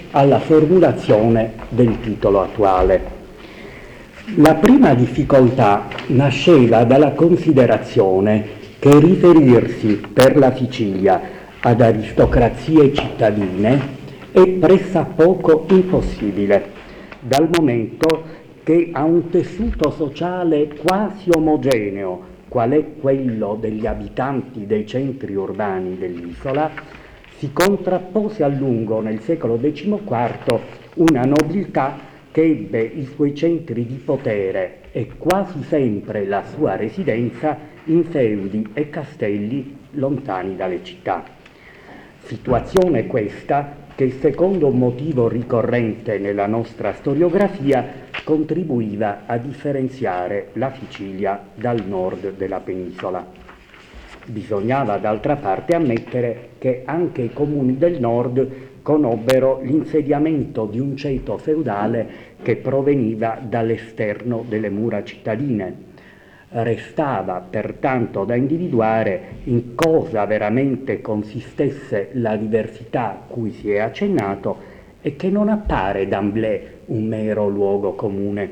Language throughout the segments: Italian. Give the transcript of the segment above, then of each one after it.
alla formulazione del titolo attuale. La prima difficoltà nasceva dalla considerazione che riferirsi per la Sicilia ad aristocrazie cittadine è pressappoco impossibile, dal momento che a un tessuto sociale quasi omogeneo, qual è quello degli abitanti dei centri urbani dell'isola, si contrappose a lungo nel secolo XIV una nobiltà che ebbe i suoi centri di potere e quasi sempre la sua residenza in feudi e castelli lontani dalle città. Situazione questa che, secondo un motivo ricorrente nella nostra storiografia, contribuiva a differenziare la Sicilia dal nord della penisola. Bisognava d'altra parte ammettere che anche i comuni del nord conobbero l'insediamento di un ceto feudale che proveniva dall'esterno delle mura cittadine. Restava pertanto da individuare in cosa veramente consistesse la diversità cui si è accennato e che non appare d'emblée un mero luogo comune.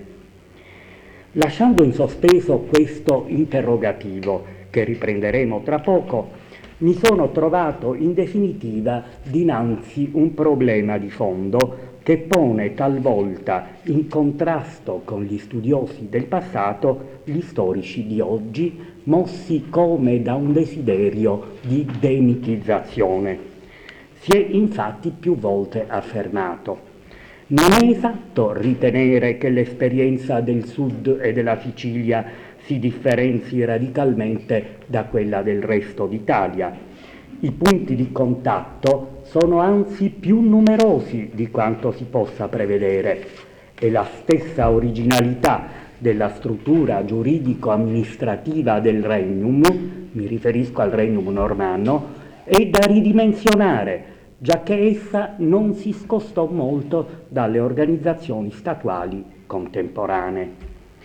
Lasciando in sospeso questo interrogativo, che riprenderemo tra poco, mi sono trovato in definitiva dinanzi un problema di fondo che pone talvolta in contrasto con gli studiosi del passato gli storici di oggi, mossi come da un desiderio di demitizzazione. Si è infatti più volte affermato: non è esatto ritenere che l'esperienza del Sud e della Sicilia si differenzi radicalmente da quella del resto d'Italia. I punti di contatto sono anzi più numerosi di quanto si possa prevedere e la stessa originalità della struttura giuridico-amministrativa del Regnum, mi riferisco al Regnum normanno, è da ridimensionare, giacché essa non si scostò molto dalle organizzazioni statuali contemporanee.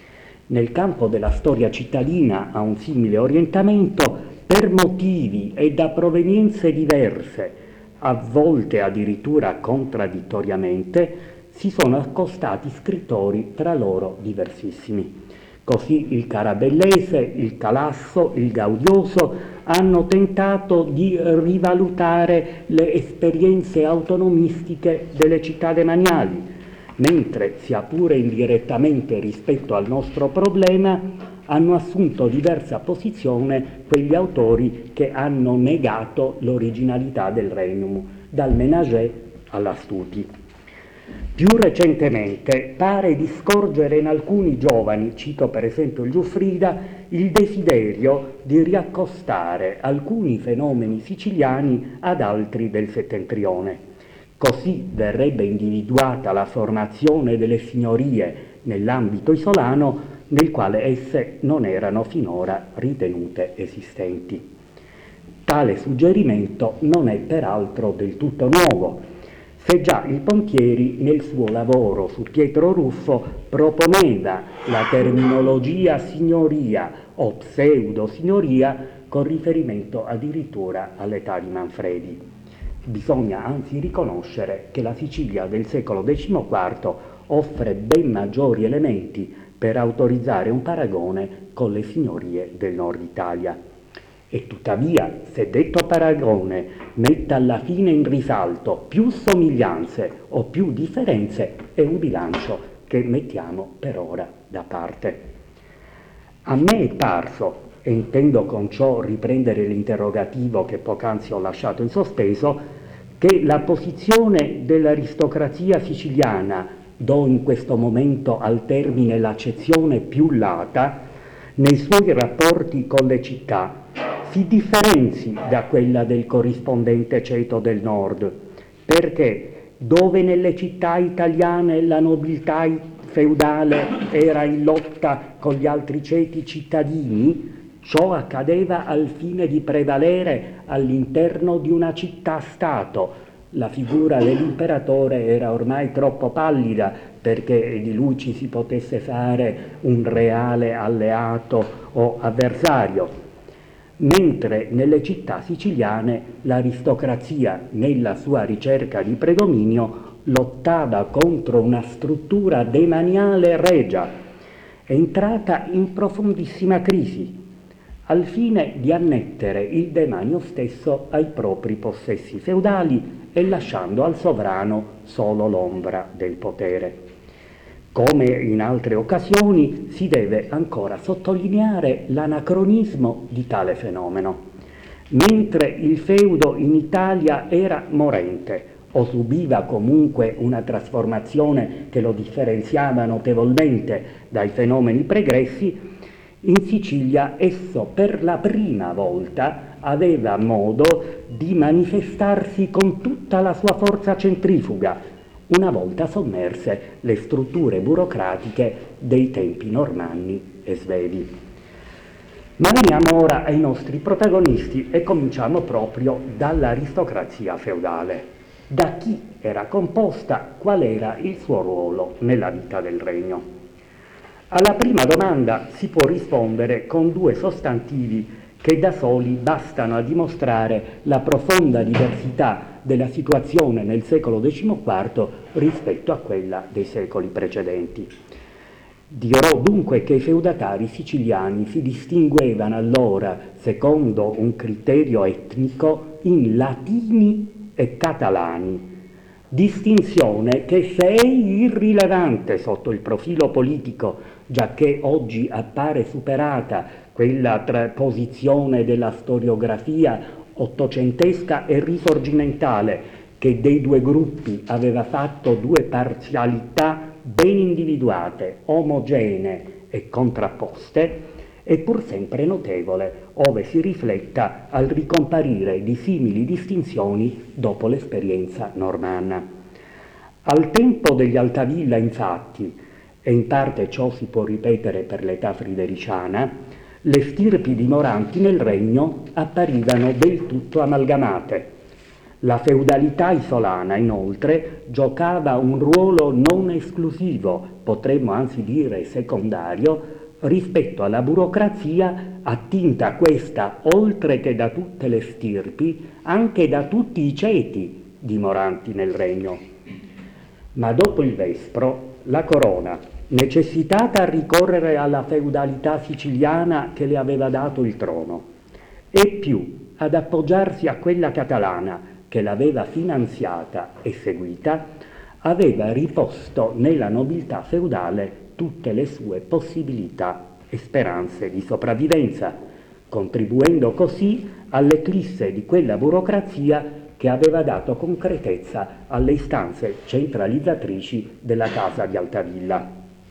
Nel campo della storia cittadina ha un simile orientamento per motivi e da provenienze diverse, a volte addirittura contraddittoriamente, si sono accostati scrittori tra loro diversissimi. Così il Carabellese, il Calasso, il Gaudioso hanno tentato di rivalutare le esperienze autonomistiche delle città demaniali, mentre, sia pure indirettamente rispetto al nostro problema, hanno assunto diversa posizione quegli autori che hanno negato l'originalità del Regnum, dal Ménager all'Astuti. Più recentemente pare di scorgere in alcuni giovani, cito per esempio il Giuffrida, il desiderio di riaccostare alcuni fenomeni siciliani ad altri del settentrione. Così verrebbe individuata la formazione delle signorie nell'ambito isolano, nel quale esse non erano finora ritenute esistenti. Tale suggerimento non è peraltro del tutto nuovo, se già il Pontieri nel suo lavoro su Pietro Ruffo proponeva la terminologia signoria o pseudo-signoria con riferimento addirittura all'età di Manfredi. Bisogna anzi riconoscere che la Sicilia del secolo XIV offre ben maggiori elementi per autorizzare un paragone con le signorie del nord Italia. E tuttavia, se detto paragone mette alla fine in risalto più somiglianze o più differenze, è un bilancio che mettiamo per ora da parte. A me è parso, e intendo con ciò riprendere l'interrogativo che poc'anzi ho lasciato in sospeso, che la posizione dell'aristocrazia siciliana, do in questo momento al termine l'accezione più lata, nei suoi rapporti con le città, si differenzi da quella del corrispondente ceto del nord, perché dove nelle città italiane la nobiltà feudale era in lotta con gli altri ceti cittadini, ciò accadeva al fine di prevalere all'interno di una città-stato. La figura dell'imperatore era ormai troppo pallida perché di lui ci si potesse fare un reale alleato o avversario. Mentre nelle città siciliane l'aristocrazia, nella sua ricerca di predominio, lottava contro una struttura demaniale regia, entrata in profondissima crisi, al fine di annettere il demanio stesso ai propri possessi feudali e lasciando al sovrano solo l'ombra del potere. Come in altre occasioni, si deve ancora sottolineare l'anacronismo di tale fenomeno. Mentre il feudo in Italia era morente o subiva comunque una trasformazione che lo differenziava notevolmente dai fenomeni pregressi, in Sicilia esso per la prima volta aveva modo di manifestarsi con tutta la sua forza centrifuga, una volta sommerse le strutture burocratiche dei tempi normanni e svevi. Ma veniamo ora ai nostri protagonisti e cominciamo proprio dall'aristocrazia feudale. Da chi era composta, qual era il suo ruolo nella vita del regno? Alla prima domanda si può rispondere con due sostantivi che da soli bastano a dimostrare la profonda diversità della situazione nel secolo XIV rispetto a quella dei secoli precedenti. Dirò dunque che i feudatari siciliani si distinguevano allora, secondo un criterio etnico, in latini e catalani, distinzione che se è irrilevante sotto il profilo politico, giacché oggi appare superata quella posizione della storiografia ottocentesca e risorgimentale che dei due gruppi aveva fatto due parzialità ben individuate, omogenee e contrapposte, è pur sempre notevole ove si rifletta al ricomparire di simili distinzioni dopo l'esperienza normanna. Al tempo degli Altavilla, infatti, e in parte ciò si può ripetere per l'età fridericiana, le stirpi dimoranti nel regno apparivano del tutto amalgamate. La feudalità isolana, inoltre, giocava un ruolo non esclusivo, potremmo anzi dire secondario, rispetto alla burocrazia attinta questa, oltre che da tutte le stirpi, anche da tutti i ceti dimoranti nel regno. Ma dopo il Vespro, la corona, necessitata a ricorrere alla feudalità siciliana che le aveva dato il trono, e più ad appoggiarsi a quella catalana che l'aveva finanziata e seguita, aveva riposto nella nobiltà feudale tutte le sue possibilità e speranze di sopravvivenza, contribuendo così all'eclisse di quella burocrazia che aveva dato concretezza alle istanze centralizzatrici della Casa di Altavilla.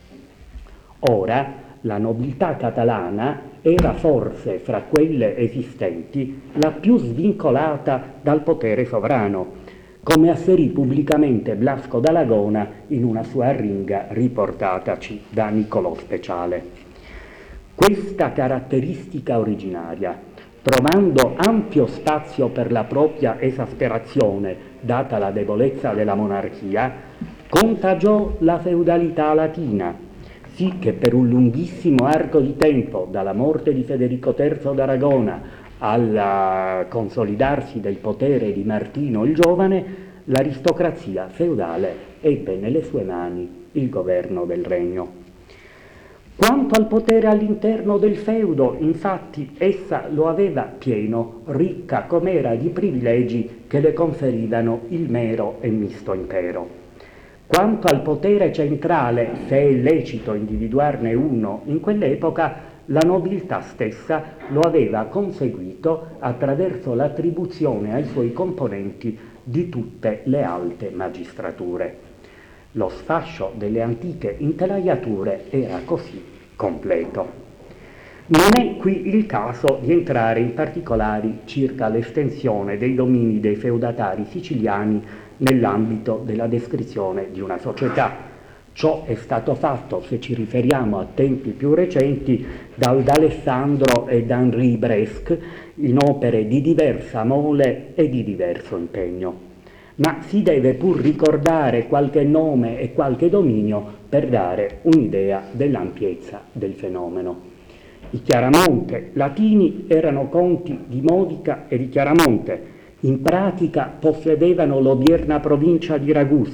Ora, la nobiltà catalana era forse fra quelle esistenti la più svincolata dal potere sovrano, come asserì pubblicamente Blasco d'Alagona in una sua arringa riportataci da Niccolò Speciale. Questa caratteristica originaria, trovando ampio spazio per la propria esasperazione, data la debolezza della monarchia, contagiò la feudalità latina, sì che per un lunghissimo arco di tempo, dalla morte di Federico III d'Aragona al consolidarsi del potere di Martino il Giovane, l'aristocrazia feudale ebbe nelle sue mani il governo del regno. Quanto al potere all'interno del feudo, infatti, essa lo aveva pieno, ricca com'era di privilegi che le conferivano il mero e misto impero. Quanto al potere centrale, se è lecito individuarne uno in quell'epoca, la nobiltà stessa lo aveva conseguito attraverso l'attribuzione ai suoi componenti di tutte le alte magistrature. Lo sfascio delle antiche intelaiature era così completo. Non è qui il caso di entrare in particolari circa l'estensione dei domini dei feudatari siciliani nell'ambito della descrizione di una società. Ciò è stato fatto, se ci riferiamo a tempi più recenti, d'Alessandro e d'Henri Bresque in opere di diversa mole e di diverso impegno. Ma si deve pur ricordare qualche nome e qualche dominio per dare un'idea dell'ampiezza del fenomeno. I Chiaramonte latini erano conti di Modica e di Chiaramonte, in pratica possedevano l'odierna provincia di Ragusa,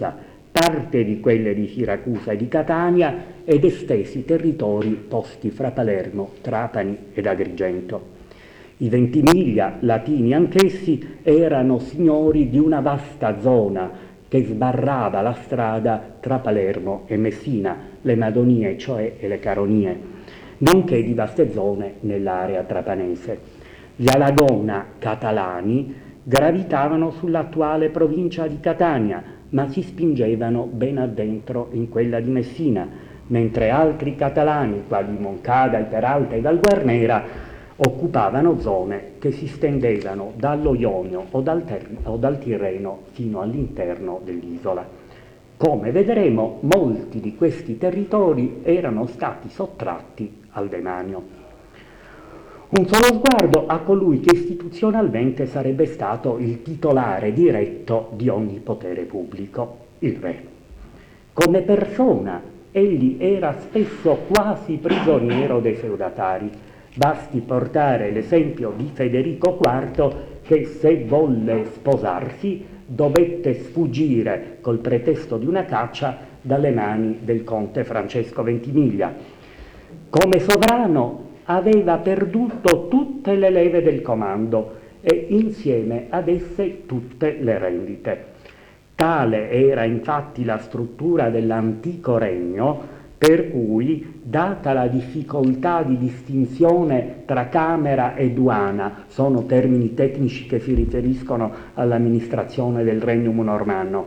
parte di quelle di Siracusa e di Catania ed estesi territori posti fra Palermo, Trapani ed Agrigento. I Ventimiglia, latini anch'essi, erano signori di una vasta zona che sbarrava la strada tra Palermo e Messina, le Madonie, cioè, e le Caronie, nonché di vaste zone nell'area trapanese. Gli Alagona catalani gravitavano sull'attuale provincia di Catania, ma si spingevano ben addentro in quella di Messina, mentre altri catalani, quali Moncada, Peralta e Valguarnera, occupavano zone che si stendevano dallo Ionio o dal Tirreno fino all'interno dell'isola. Come vedremo, molti di questi territori erano stati sottratti al demanio. Un solo sguardo a colui che istituzionalmente sarebbe stato il titolare diretto di ogni potere pubblico, il re. Come persona, egli era spesso quasi prigioniero dei feudatari. Basti portare l'esempio di Federico IV che, se volle sposarsi, dovette sfuggire col pretesto di una caccia dalle mani del conte Francesco Ventimiglia. Come sovrano aveva perduto tutte le leve del comando e insieme ad esse tutte le rendite. Tale era infatti la struttura dell'antico regno, per cui, data la difficoltà di distinzione tra Camera e Duana, sono termini tecnici che si riferiscono all'amministrazione del Regnum Normanno,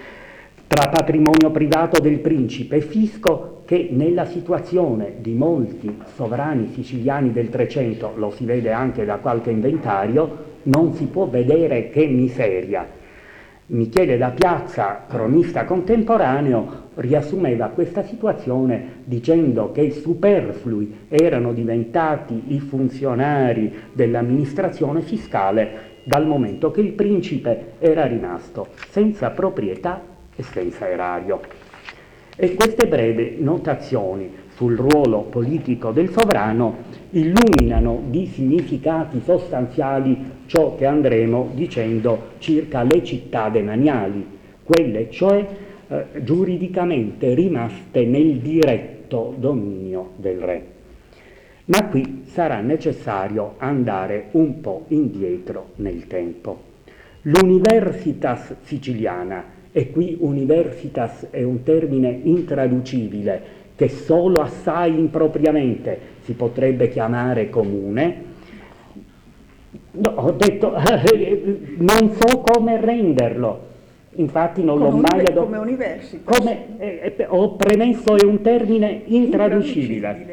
tra patrimonio privato del principe e fisco, che nella situazione di molti sovrani siciliani del Trecento, lo si vede anche da qualche inventario, non si può vedere che miseria. Michele da Piazza, cronista contemporaneo, riassumeva questa situazione dicendo che superflui erano diventati i funzionari dell'amministrazione fiscale dal momento che il principe era rimasto senza proprietà e senza erario. E queste brevi notazioni sul ruolo politico del sovrano illuminano di significati sostanziali ciò che andremo dicendo circa le città demaniali, quelle cioè giuridicamente rimaste nel diretto dominio del re. Ma qui sarà necessario andare un po' indietro nel tempo. L'Universitas siciliana, e qui Universitas è un termine intraducibile che solo assai impropriamente si potrebbe chiamare comune. No, ho detto non so come renderlo, infatti non l'ho mai adottato. Come Universitas. Ho premesso, è un termine intraducibile.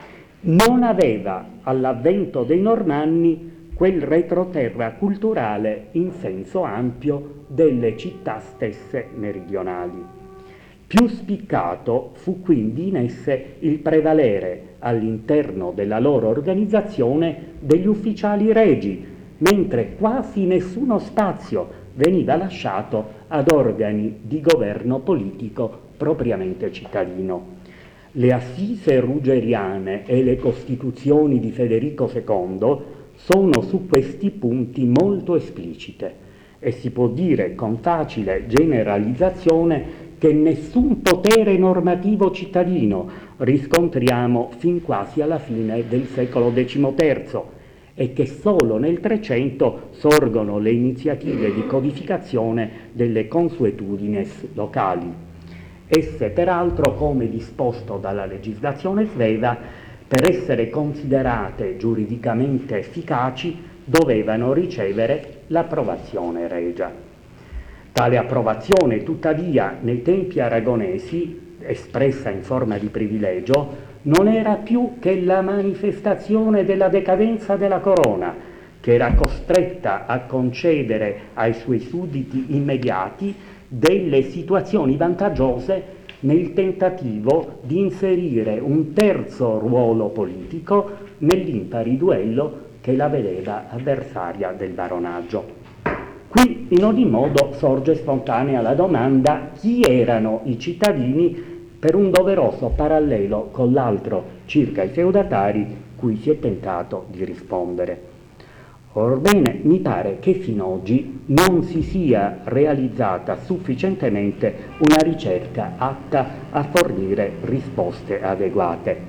Non aveva all'avvento dei Normanni quel retroterra culturale in senso ampio delle città stesse meridionali. Più spiccato fu quindi in esse il prevalere all'interno della loro organizzazione degli ufficiali regi, mentre quasi nessuno spazio veniva lasciato ad organi di governo politico propriamente cittadino. Le assise ruggeriane e le costituzioni di Federico II sono su questi punti molto esplicite e si può dire con facile generalizzazione che nessun potere normativo cittadino riscontriamo fin quasi alla fine del secolo XIII e che solo nel Trecento sorgono le iniziative di codificazione delle consuetudines locali. Esse peraltro, come disposto dalla legislazione sveva, per essere considerate giuridicamente efficaci dovevano ricevere l'approvazione regia. Tale approvazione, tuttavia, nei tempi aragonesi, espressa in forma di privilegio, non era più che la manifestazione della decadenza della corona, che era costretta a concedere ai suoi sudditi immediati delle situazioni vantaggiose nel tentativo di inserire un terzo ruolo politico nell'impari duello che la vedeva avversaria del baronaggio. Qui in ogni modo sorge spontanea la domanda: chi erano i cittadini, per un doveroso parallelo con l'altro circa i feudatari cui si è tentato di rispondere. Orbene, mi pare che fino ad oggi non si sia realizzata sufficientemente una ricerca atta a fornire risposte adeguate.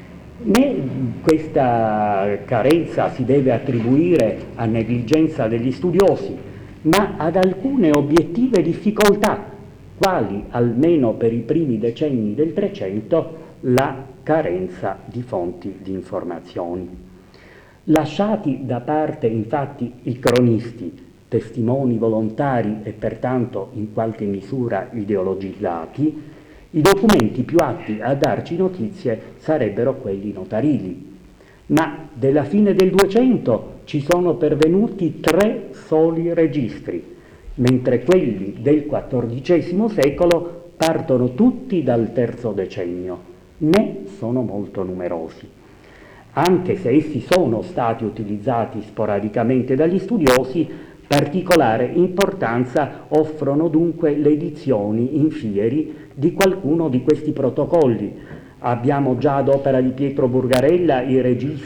Né questa carenza si deve attribuire a negligenza degli studiosi, ma ad alcune obiettive difficoltà, quali, almeno per i primi decenni del Trecento, la carenza di fonti di informazioni. Lasciati da parte infatti i cronisti, testimoni volontari e pertanto in qualche misura ideologizzati, i documenti più atti a darci notizie sarebbero quelli notarili. Ma della fine del 200 ci sono pervenuti 3 soli registri, mentre quelli del XIV secolo partono tutti dal terzo decennio, né sono molto numerosi. Anche se essi sono stati utilizzati sporadicamente dagli studiosi, particolare importanza offrono dunque le edizioni in fieri di qualcuno di questi protocolli. Abbiamo già ad opera di Pietro Burgarella i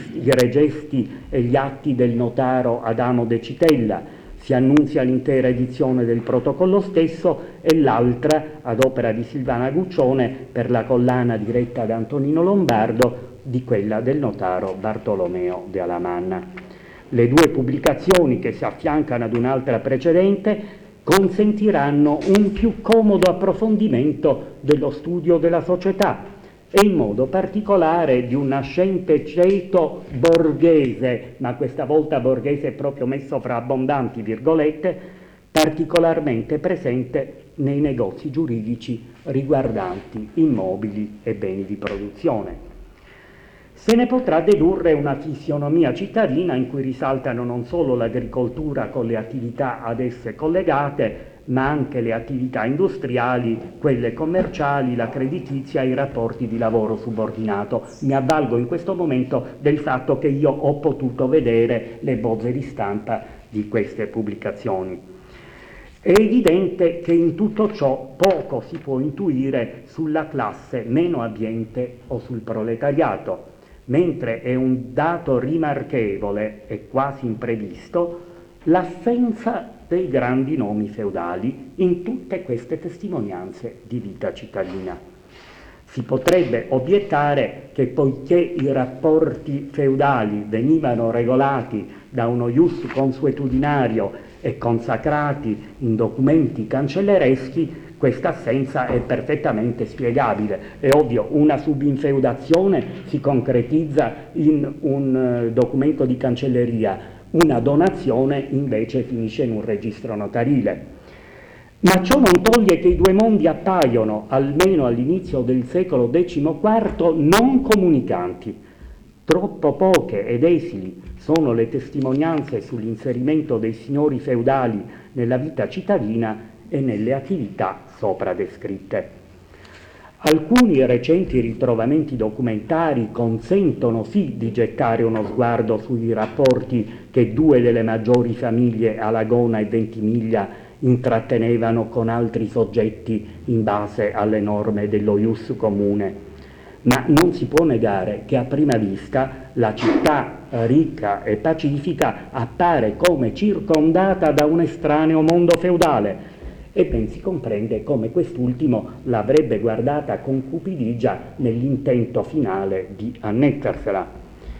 regesti e gli atti del notaro Adamo De Citella. Si annunzia l'intera edizione del protocollo stesso e l'altra ad opera di Silvana Guccione per la collana diretta da Antonino Lombardo di quella del notaro Bartolomeo de Alamanna. Le 2 pubblicazioni, che si affiancano ad un'altra precedente, consentiranno un più comodo approfondimento dello studio della società e in modo particolare di un nascente ceto borghese, ma questa volta borghese proprio messo fra abbondanti virgolette, particolarmente presente nei negozi giuridici riguardanti immobili e beni di produzione. Se ne potrà dedurre una fisionomia cittadina in cui risaltano non solo l'agricoltura con le attività ad esse collegate, ma anche le attività industriali, quelle commerciali, la creditizia e i rapporti di lavoro subordinato. Mi avvalgo in questo momento del fatto che io ho potuto vedere le bozze di stampa di queste pubblicazioni. È evidente che in tutto ciò poco si può intuire sulla classe meno abbiente o sul proletariato, mentre è un dato rimarchevole e quasi imprevisto l'assenza dei grandi nomi feudali in tutte queste testimonianze di vita cittadina. Si potrebbe obiettare che poiché i rapporti feudali venivano regolati da uno ius consuetudinario e consacrati in documenti cancellereschi, questa assenza è perfettamente spiegabile. È ovvio, una subinfeudazione si concretizza in un documento di cancelleria, una donazione invece finisce in un registro notarile. Ma ciò non toglie che i 2 mondi appaiono, almeno all'inizio del secolo XIV, non comunicanti. Troppo poche ed esili sono le testimonianze sull'inserimento dei signori feudali nella vita cittadina e nelle attività sopra descritte. Alcuni recenti ritrovamenti documentari consentono sì di gettare uno sguardo sui rapporti che 2 delle maggiori famiglie, Alagona e Ventimiglia, intrattenevano con altri soggetti in base alle norme dello ius comune. Ma non si può negare che a prima vista la città ricca e pacifica appare come circondata da un estraneo mondo feudale, e ben si comprende come quest'ultimo l'avrebbe guardata con cupidigia nell'intento finale di annettersela.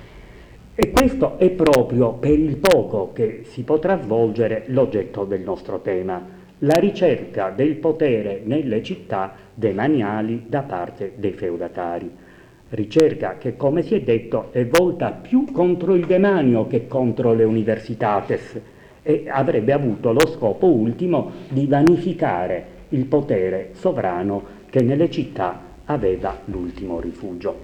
E questo è proprio per il poco che si potrà svolgere l'oggetto del nostro tema, la ricerca del potere nelle città demaniali da parte dei feudatari. Ricerca che, come si è detto, è volta più contro il demanio che contro le universitates, e avrebbe avuto lo scopo ultimo di vanificare il potere sovrano che nelle città aveva l'ultimo rifugio.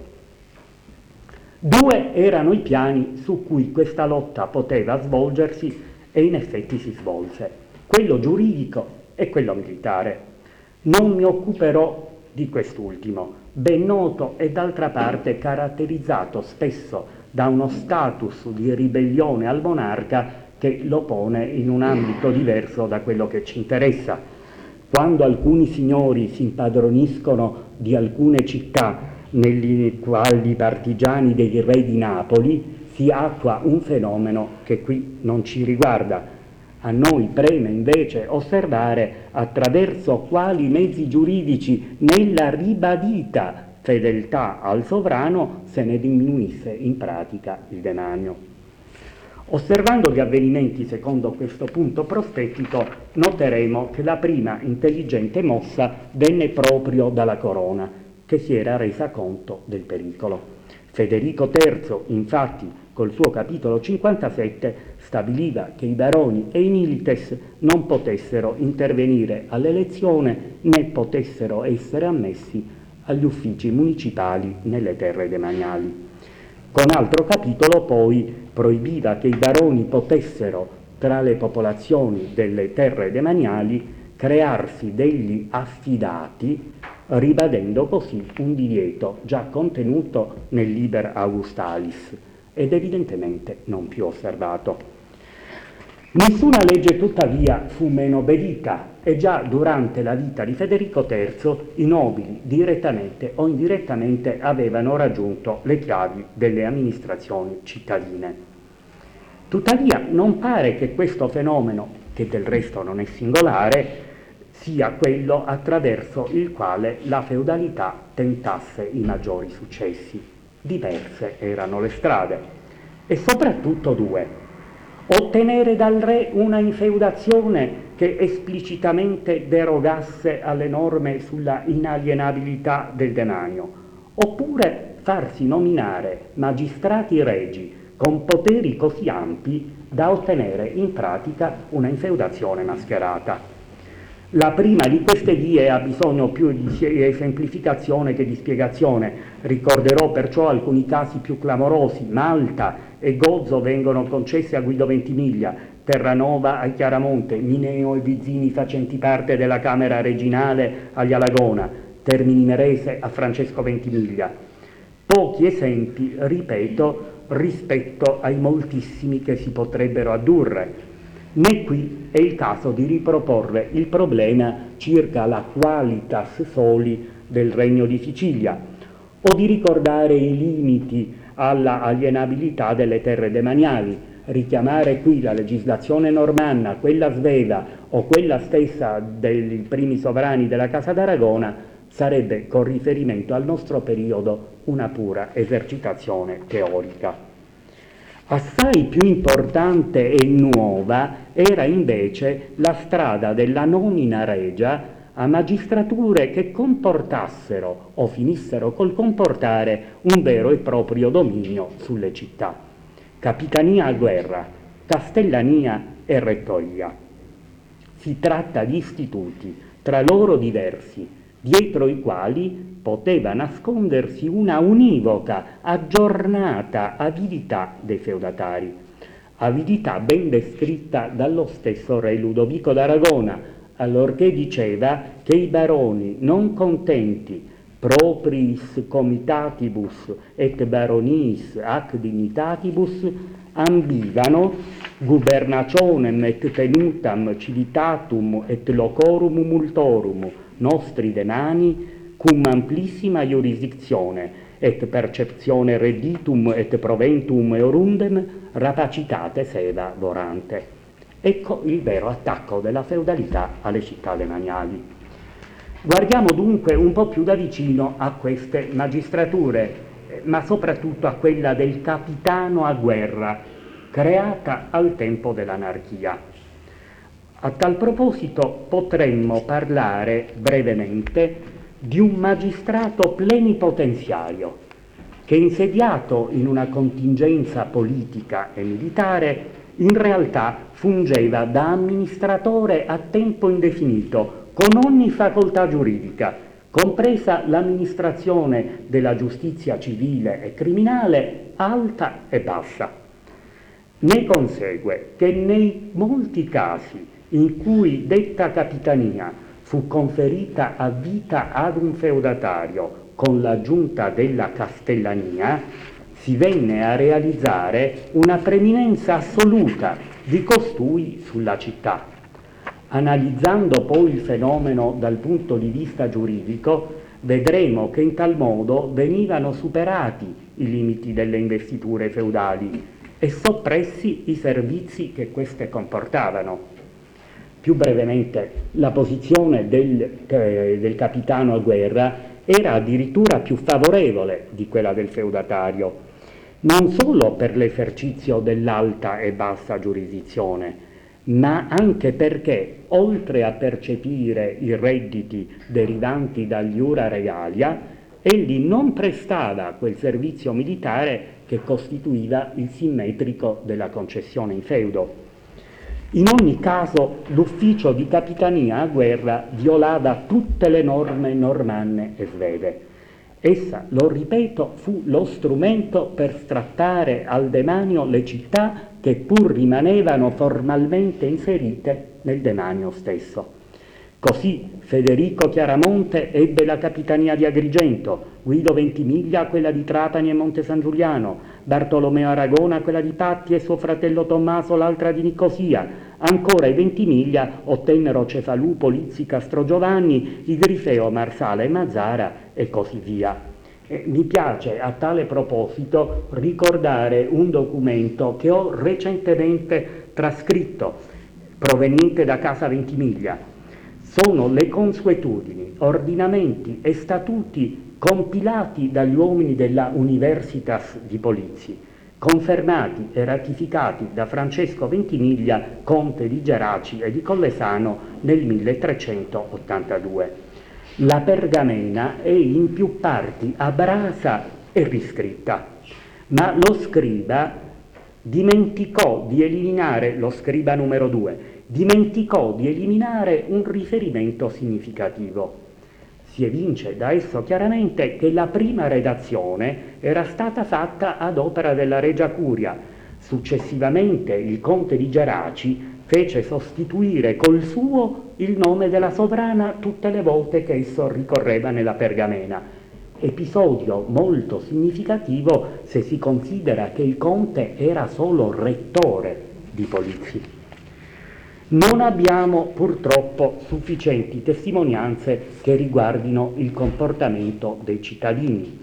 2 erano i piani su cui questa lotta poteva svolgersi e in effetti si svolse, quello giuridico e quello militare. Non mi occuperò di quest'ultimo, ben noto e d'altra parte caratterizzato spesso da uno status di ribellione al monarca che lo pone in un ambito diverso da quello che ci interessa. Quando alcuni signori si impadroniscono di alcune città nelle quali i partigiani dei re di Napoli, si attua un fenomeno che qui non ci riguarda. A noi preme invece osservare attraverso quali mezzi giuridici nella ribadita fedeltà al sovrano se ne diminuisse in pratica il demanio. Osservando gli avvenimenti secondo questo punto prospettico, noteremo che la prima intelligente mossa venne proprio dalla corona, che si era resa conto del pericolo. Federico III, infatti, col suo capitolo 57, stabiliva che i baroni e i milites non potessero intervenire all'elezione né potessero essere ammessi agli uffici municipali nelle terre demaniali. Con altro capitolo poi proibiva che i baroni potessero, tra le popolazioni delle terre demaniali, crearsi degli affidati, ribadendo così un divieto già contenuto nel Liber Augustalis ed evidentemente non più osservato. Nessuna legge tuttavia fu meno obbedita e già durante la vita di Federico III i nobili direttamente o indirettamente avevano raggiunto le chiavi delle amministrazioni cittadine. Tuttavia non pare che questo fenomeno, che del resto non è singolare, sia quello attraverso il quale la feudalità tentasse i maggiori successi. Diverse erano le strade e soprattutto due: ottenere dal re una infeudazione che esplicitamente derogasse alle norme sulla inalienabilità del demanio, oppure farsi nominare magistrati regi con poteri così ampi da ottenere in pratica una infeudazione mascherata. La prima di queste vie ha bisogno più di esemplificazione che di spiegazione. Ricorderò perciò alcuni casi più clamorosi. Malta e Gozo vengono concesse a Guido Ventimiglia, Terranova a Chiaramonte, Mineo e Vizzini facenti parte della Camera Reginale agli Alagona, Termini Imerese a Francesco Ventimiglia. Pochi esempi, ripeto, rispetto ai moltissimi che si potrebbero addurre. Né qui è il caso di riproporre il problema circa la qualitas soli del Regno di Sicilia o di ricordare i limiti alla alienabilità delle terre demaniali. Richiamare qui la legislazione normanna, quella sveva o quella stessa dei primi sovrani della Casa d'Aragona sarebbe, con riferimento al nostro periodo, una pura esercitazione teorica. Assai più importante e nuova era invece la strada della nomina regia a magistrature che comportassero o finissero col comportare un vero e proprio dominio sulle città. Capitania a guerra, castellania e rettoria. Si tratta di istituti tra loro diversi, dietro i quali poteva nascondersi una univoca, aggiornata avidità dei feudatari, avidità ben descritta dallo stesso re Ludovico d'Aragona, allorché diceva che i baroni non contenti propriis comitatibus et baroniis ac dignitatibus ambivano gubernationem et tenutam civitatum et locorum multorum nostri demani cum amplissima jurisdictione et perceptione redditum et proventum eorundem rapacitate seva vorante. Ecco il vero attacco della feudalità alle città demaniali. Guardiamo dunque un po' più da vicino a queste magistrature, ma soprattutto a quella del capitano a guerra, creata al tempo dell'anarchia. A tal proposito potremmo parlare brevemente di un magistrato plenipotenziario che, insediato in una contingenza politica e militare, in realtà fungeva da amministratore a tempo indefinito con ogni facoltà giuridica, compresa l'amministrazione della giustizia civile e criminale alta e bassa. Ne consegue che nei molti casi in cui detta capitania fu conferita a vita ad un feudatario con l'aggiunta della castellania, si venne a realizzare una preminenza assoluta di costui sulla città. Analizzando poi il fenomeno dal punto di vista giuridico, vedremo che in tal modo venivano superati i limiti delle investiture feudali e soppressi i servizi che queste comportavano. Più brevemente, la posizione del capitano a guerra era addirittura più favorevole di quella del feudatario, non solo per l'esercizio dell'alta e bassa giurisdizione, ma anche perché, oltre a percepire i redditi derivanti dagli iura regalia, egli non prestava quel servizio militare che costituiva il simmetrico della concessione in feudo. In ogni caso, l'ufficio di capitania a guerra violava tutte le norme normanne e svede. Essa, lo ripeto, fu lo strumento per strattare al demanio le città che pur rimanevano formalmente inserite nel demanio stesso. Così Federico Chiaramonte ebbe la capitania di Agrigento, Guido Ventimiglia quella di Trapani e Monte San Giuliano, Bartolomeo Aragona quella di Patti e suo fratello Tommaso l'altra di Nicosia. Ancora i Ventimiglia ottennero Cefalupo, Lizzi, Castrogiovanni, i Grifeo, Marsala e Mazzara e così via. Mi piace a tale proposito ricordare un documento che ho recentemente trascritto, proveniente da Casa Ventimiglia. Sono le consuetudini, ordinamenti e statuti compilati dagli uomini della Universitas di Polizzi, confermati e ratificati da Francesco Ventimiglia, conte di Geraci e di Collesano nel 1382. La pergamena è in più parti abrasa e riscritta, ma lo scriba dimenticò di eliminare, lo scriba numero 2, dimenticò di eliminare un riferimento significativo. Si evince da esso chiaramente che la prima redazione era stata fatta ad opera della Regia Curia. Successivamente il conte di Geraci fece sostituire col suo il nome della sovrana tutte le volte che esso ricorreva nella pergamena. Episodio molto significativo se si considera che il conte era solo rettore di Polizzi. Non abbiamo purtroppo sufficienti testimonianze che riguardino il comportamento dei cittadini.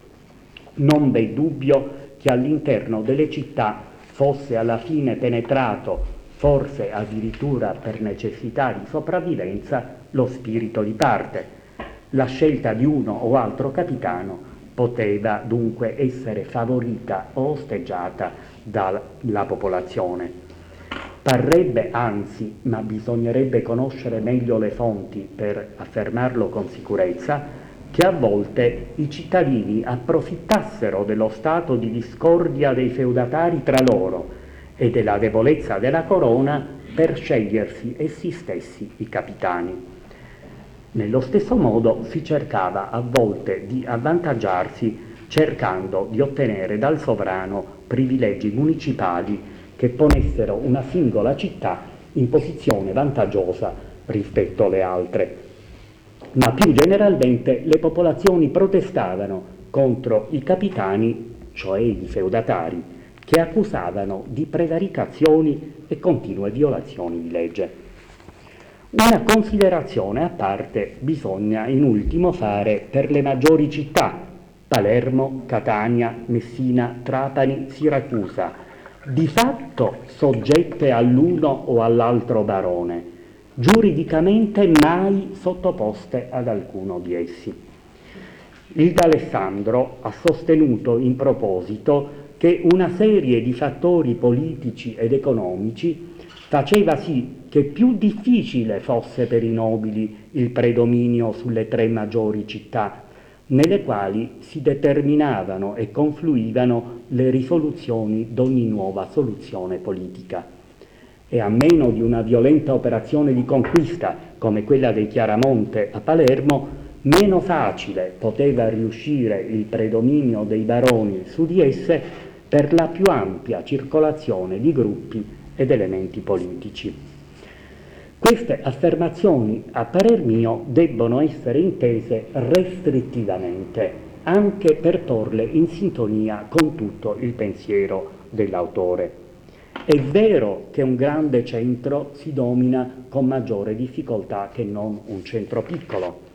Non v'è dubbio che all'interno delle città fosse alla fine penetrato, forse addirittura per necessità di sopravvivenza, lo spirito di parte. La scelta di uno o altro capitano poteva dunque essere favorita o osteggiata dalla popolazione. Parrebbe anzi, ma bisognerebbe conoscere meglio le fonti per affermarlo con sicurezza, che a volte i cittadini approfittassero dello stato di discordia dei feudatari tra loro e della debolezza della corona per scegliersi essi stessi i capitani. Nello stesso modo si cercava a volte di avvantaggiarsi cercando di ottenere dal sovrano privilegi municipali che ponessero una singola città in posizione vantaggiosa rispetto alle altre. Ma più generalmente le popolazioni protestavano contro i capitani, cioè i feudatari, che accusavano di prevaricazioni e continue violazioni di legge. Una considerazione a parte bisogna in ultimo fare per le maggiori città, Palermo, Catania, Messina, Trapani, Siracusa, di fatto soggette all'uno o all'altro barone, giuridicamente mai sottoposte ad alcuno di essi. Il D'Alessandro ha sostenuto in proposito che una serie di fattori politici ed economici faceva sì che più difficile fosse per i nobili il predominio sulle tre maggiori città, nelle quali si determinavano e confluivano le risoluzioni d'ogni nuova soluzione politica. E a meno di una violenta operazione di conquista come quella dei Chiaramonte a Palermo, meno facile poteva riuscire il predominio dei baroni su di esse per la più ampia circolazione di gruppi ed elementi politici. Queste affermazioni, a parer mio, debbono essere intese restrittivamente, anche per porle in sintonia con tutto il pensiero dell'autore. È vero che un grande centro si domina con maggiore difficoltà che non un centro piccolo,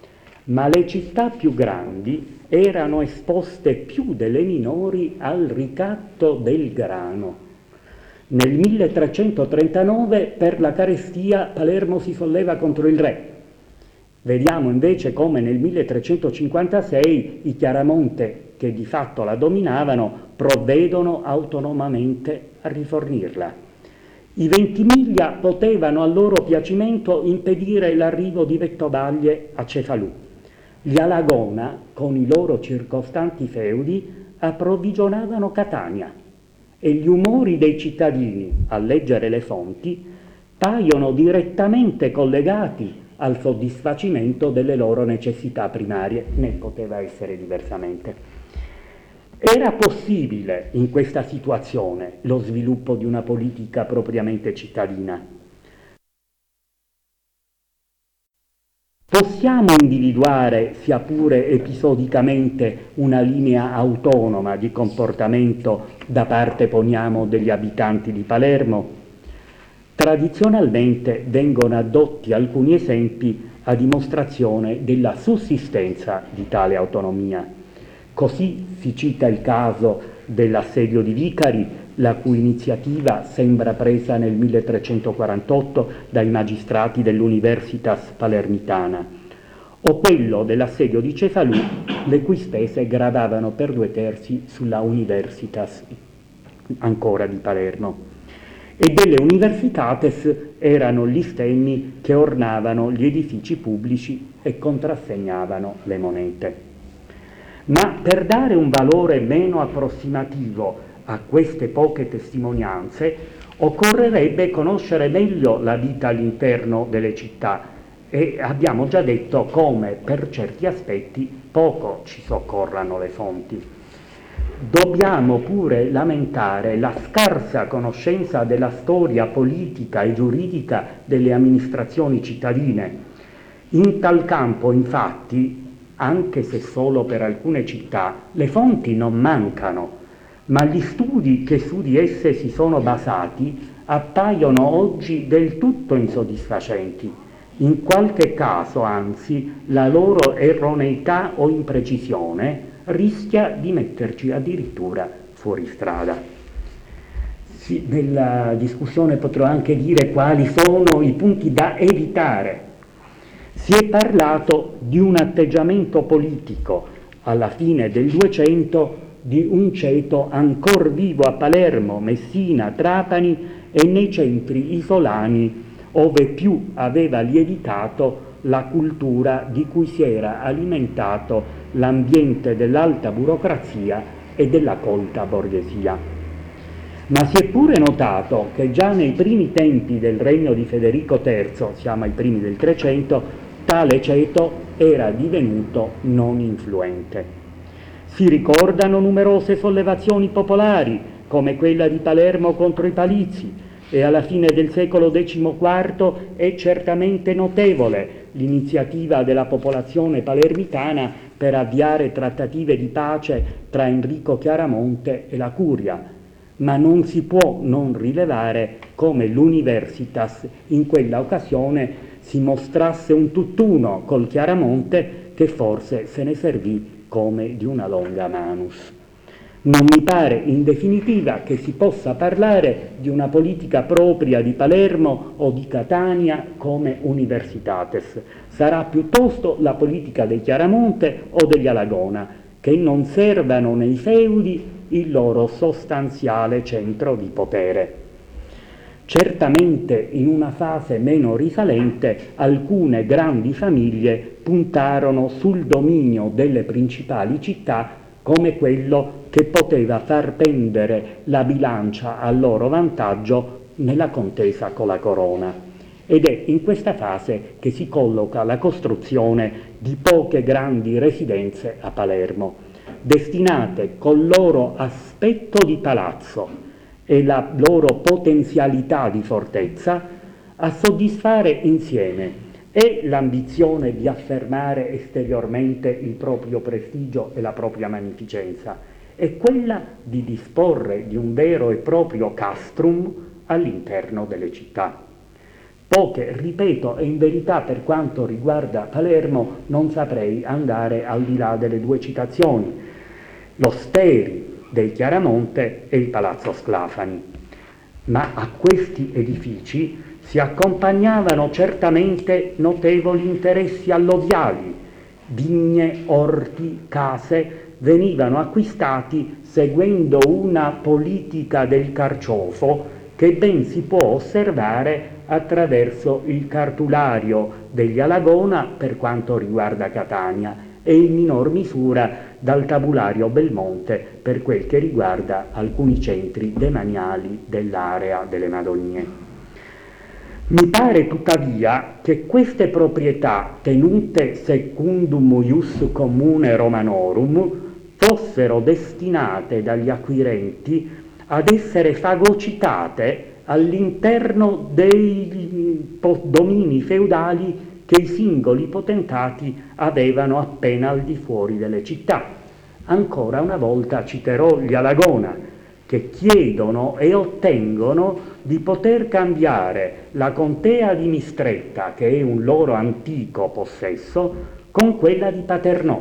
ma le città più grandi erano esposte più delle minori al ricatto del grano. Nel 1339 per la carestia Palermo si solleva contro il re. Vediamo invece come nel 1356 i Chiaramonte, che di fatto la dominavano, provvedono autonomamente a rifornirla. I Ventimiglia potevano a loro piacimento impedire l'arrivo di vettovaglie a Cefalù. Gli Alagona, con i loro circostanti feudi, approvvigionavano Catania e gli umori dei cittadini, a leggere le fonti, paiono direttamente collegati al soddisfacimento delle loro necessità primarie, né poteva essere diversamente. Era possibile in questa situazione lo sviluppo di una politica propriamente cittadina. Possiamo individuare, sia pure episodicamente, una linea autonoma di comportamento da parte, poniamo, degli abitanti di Palermo? Tradizionalmente vengono addotti alcuni esempi a dimostrazione della sussistenza di tale autonomia. Così si cita il caso dell'assedio di Vicari, la cui iniziativa sembra presa nel 1348 dai magistrati dell'Universitas Palermitana, o quello dell'assedio di Cefalù, le cui spese gravavano per 2/3 sulla Universitas ancora di Palermo. E delle universitates erano gli stemmi che ornavano gli edifici pubblici e contrassegnavano le monete. Ma per dare un valore meno approssimativo a queste poche testimonianze occorrerebbe conoscere meglio la vita all'interno delle città, e abbiamo già detto come per certi aspetti poco ci soccorrano le fonti. Dobbiamo pure lamentare la scarsa conoscenza della storia politica e giuridica delle amministrazioni cittadine. In tal campo, infatti, anche se solo per alcune città, le fonti non mancano, ma gli studi che su di esse si sono basati appaiono oggi del tutto insoddisfacenti. In qualche caso, anzi, la loro erroneità o imprecisione rischia di metterci addirittura fuori strada. Sì, nella discussione potrò anche dire quali sono i punti da evitare. Si è parlato di un atteggiamento politico alla fine del 200 di un ceto ancor vivo a Palermo, Messina, Trapani e nei centri isolani, ove più aveva lievitato la cultura di cui si era alimentato l'ambiente dell'alta burocrazia e della colta borghesia. Ma si è pure notato che già nei primi tempi del regno di Federico III, siamo ai primi del 300, tale ceto era divenuto non influente. Si ricordano numerose sollevazioni popolari, come quella di Palermo contro i Palizzi, e alla fine del secolo XIV è certamente notevole l'iniziativa della popolazione palermitana per avviare trattative di pace tra Enrico Chiaramonte e la Curia, ma non si può non rilevare come l'Universitas in quella occasione si mostrasse un tutt'uno col Chiaramonte, che forse se ne servì come di una longa manus. Non mi pare in definitiva che si possa parlare di una politica propria di Palermo o di Catania come universitates. Sarà piuttosto la politica dei Chiaramonte o degli Alagona, che non servano nei feudi il loro sostanziale centro di potere. Certamente in una fase meno risalente alcune grandi famiglie puntarono sul dominio delle principali città come quello che poteva far pendere la bilancia a loro vantaggio nella contesa con la corona. Ed è in questa fase che si colloca la costruzione di poche grandi residenze a Palermo, destinate col loro aspetto di palazzo e la loro potenzialità di fortezza a soddisfare insieme e l'ambizione di affermare esteriormente il proprio prestigio e la propria magnificenza, e quella di disporre di un vero e proprio castrum all'interno delle città. poche, ripeto, e in verità per quanto riguarda Palermo non saprei andare al di là delle due citazioni, l'Osteri dei Chiaramonte e il Palazzo Sclafani. Ma a questi edifici si accompagnavano certamente notevoli interessi alluviali, vigne, orti, case venivano acquistati seguendo una politica del carciofo che ben si può osservare attraverso il cartulario degli Alagona per quanto riguarda Catania e in minor misura dal tabulario Belmonte per quel che riguarda alcuni centri demaniali dell'area delle Madonie. Mi pare tuttavia che queste proprietà, tenute secundum ius commune Romanorum, fossero destinate dagli acquirenti ad essere fagocitate all'interno dei domini feudali che i singoli potentati avevano appena al di fuori delle città. Ancora una volta citerò gli Alagona, che chiedono e ottengono di poter cambiare la contea di Mistretta, che è un loro antico possesso, con quella di Paternò.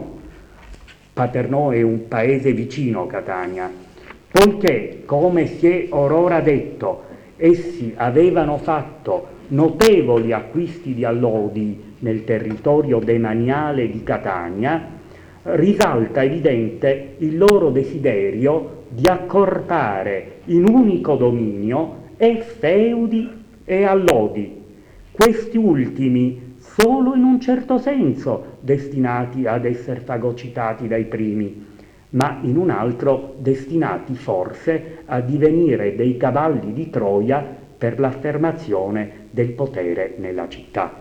Paternò è un paese vicino a Catania, poiché, come si è orora detto, essi avevano fatto notevoli acquisti di allodi nel territorio demaniale di Catania, risalta evidente il loro desiderio di accorpare in unico dominio e feudi e allodi, questi ultimi solo in un certo senso destinati ad essere fagocitati dai primi, ma in un altro destinati forse a divenire dei cavalli di Troia per l'affermazione del potere nella città.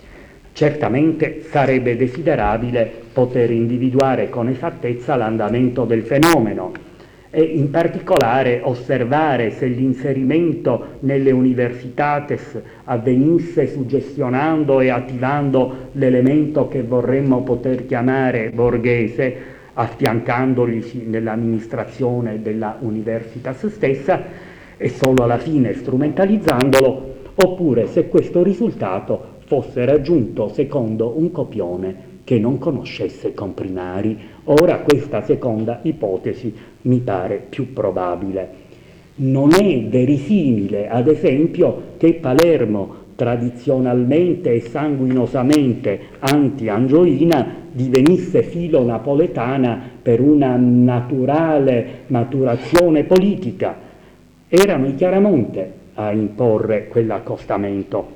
Certamente sarebbe desiderabile poter individuare con esattezza l'andamento del fenomeno e in particolare osservare se l'inserimento nelle universitates avvenisse suggestionando e attivando l'elemento che vorremmo poter chiamare borghese, affiancandogli nell'amministrazione della universitas stessa e solo alla fine strumentalizzandolo, oppure se questo risultato fosse raggiunto secondo un copione che non conoscesse comprimari. Ora questa seconda ipotesi mi pare più probabile. Non è verosimile, ad esempio, che Palermo, tradizionalmente e sanguinosamente anti-angioina, divenisse filo napoletana per una naturale maturazione politica. Erano i Chiaramonte a imporre quell'accostamento.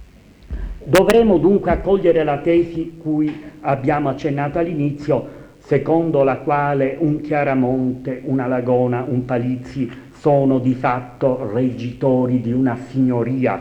Dovremo dunque accogliere la tesi cui abbiamo accennato all'inizio, secondo la quale un Chiaramonte, un Alagona, un Palizzi sono di fatto reggitori di una signoria.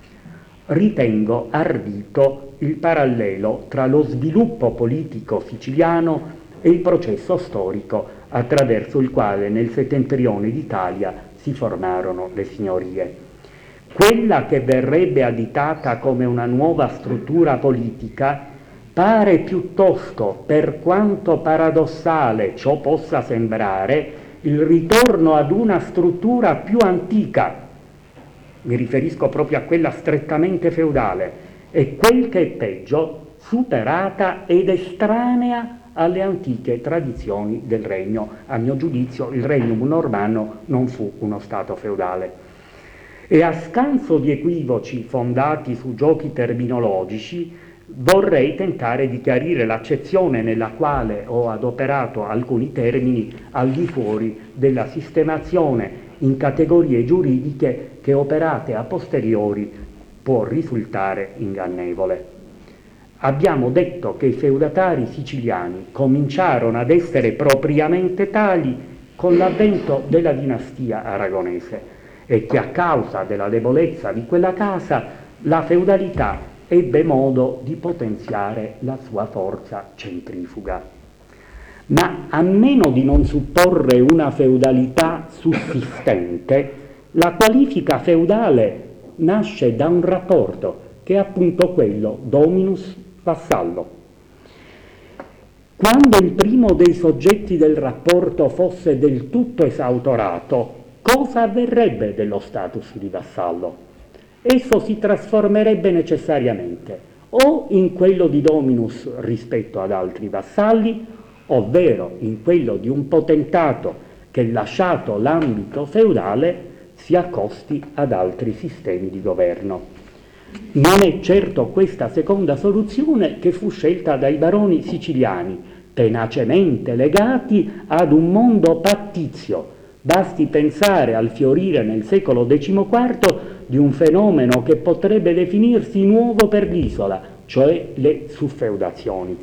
Ritengo ardito il parallelo tra lo sviluppo politico siciliano e il processo storico attraverso il quale nel settentrione d'Italia si formarono le signorie. Quella che verrebbe additata come una nuova struttura politica pare piuttosto, per quanto paradossale ciò possa sembrare, il ritorno ad una struttura più antica. Mi riferisco proprio a quella strettamente feudale e, quel che è peggio, superata ed estranea alle antiche tradizioni del regno. A mio giudizio il regnum normanno non fu uno stato feudale. E a scanso di equivoci fondati su giochi terminologici, vorrei tentare di chiarire l'accezione nella quale ho adoperato alcuni termini al di fuori della sistemazione in categorie giuridiche che, operate a posteriori, può risultare ingannevole. Abbiamo detto che i feudatari siciliani cominciarono ad essere propriamente tali con l'avvento della dinastia aragonese e che a causa della debolezza di quella casa la feudalità ebbe modo di potenziare la sua forza centrifuga. Ma a meno di non supporre una feudalità sussistente, la qualifica feudale nasce da un rapporto che è appunto quello dominus-vassallo. Quando il primo dei soggetti del rapporto fosse del tutto esautorato, cosa avverrebbe dello status di vassallo? esso si trasformerebbe necessariamente o in quello di dominus rispetto ad altri vassalli, ovvero in quello di un potentato che, lasciato l'ambito feudale, si accosti ad altri sistemi di governo. Non è certo questa seconda soluzione che fu scelta dai baroni siciliani, tenacemente legati ad un mondo pattizio. Basti pensare al fiorire nel secolo XIV di un fenomeno che potrebbe definirsi nuovo per l'isola, cioè le suffeudazioni.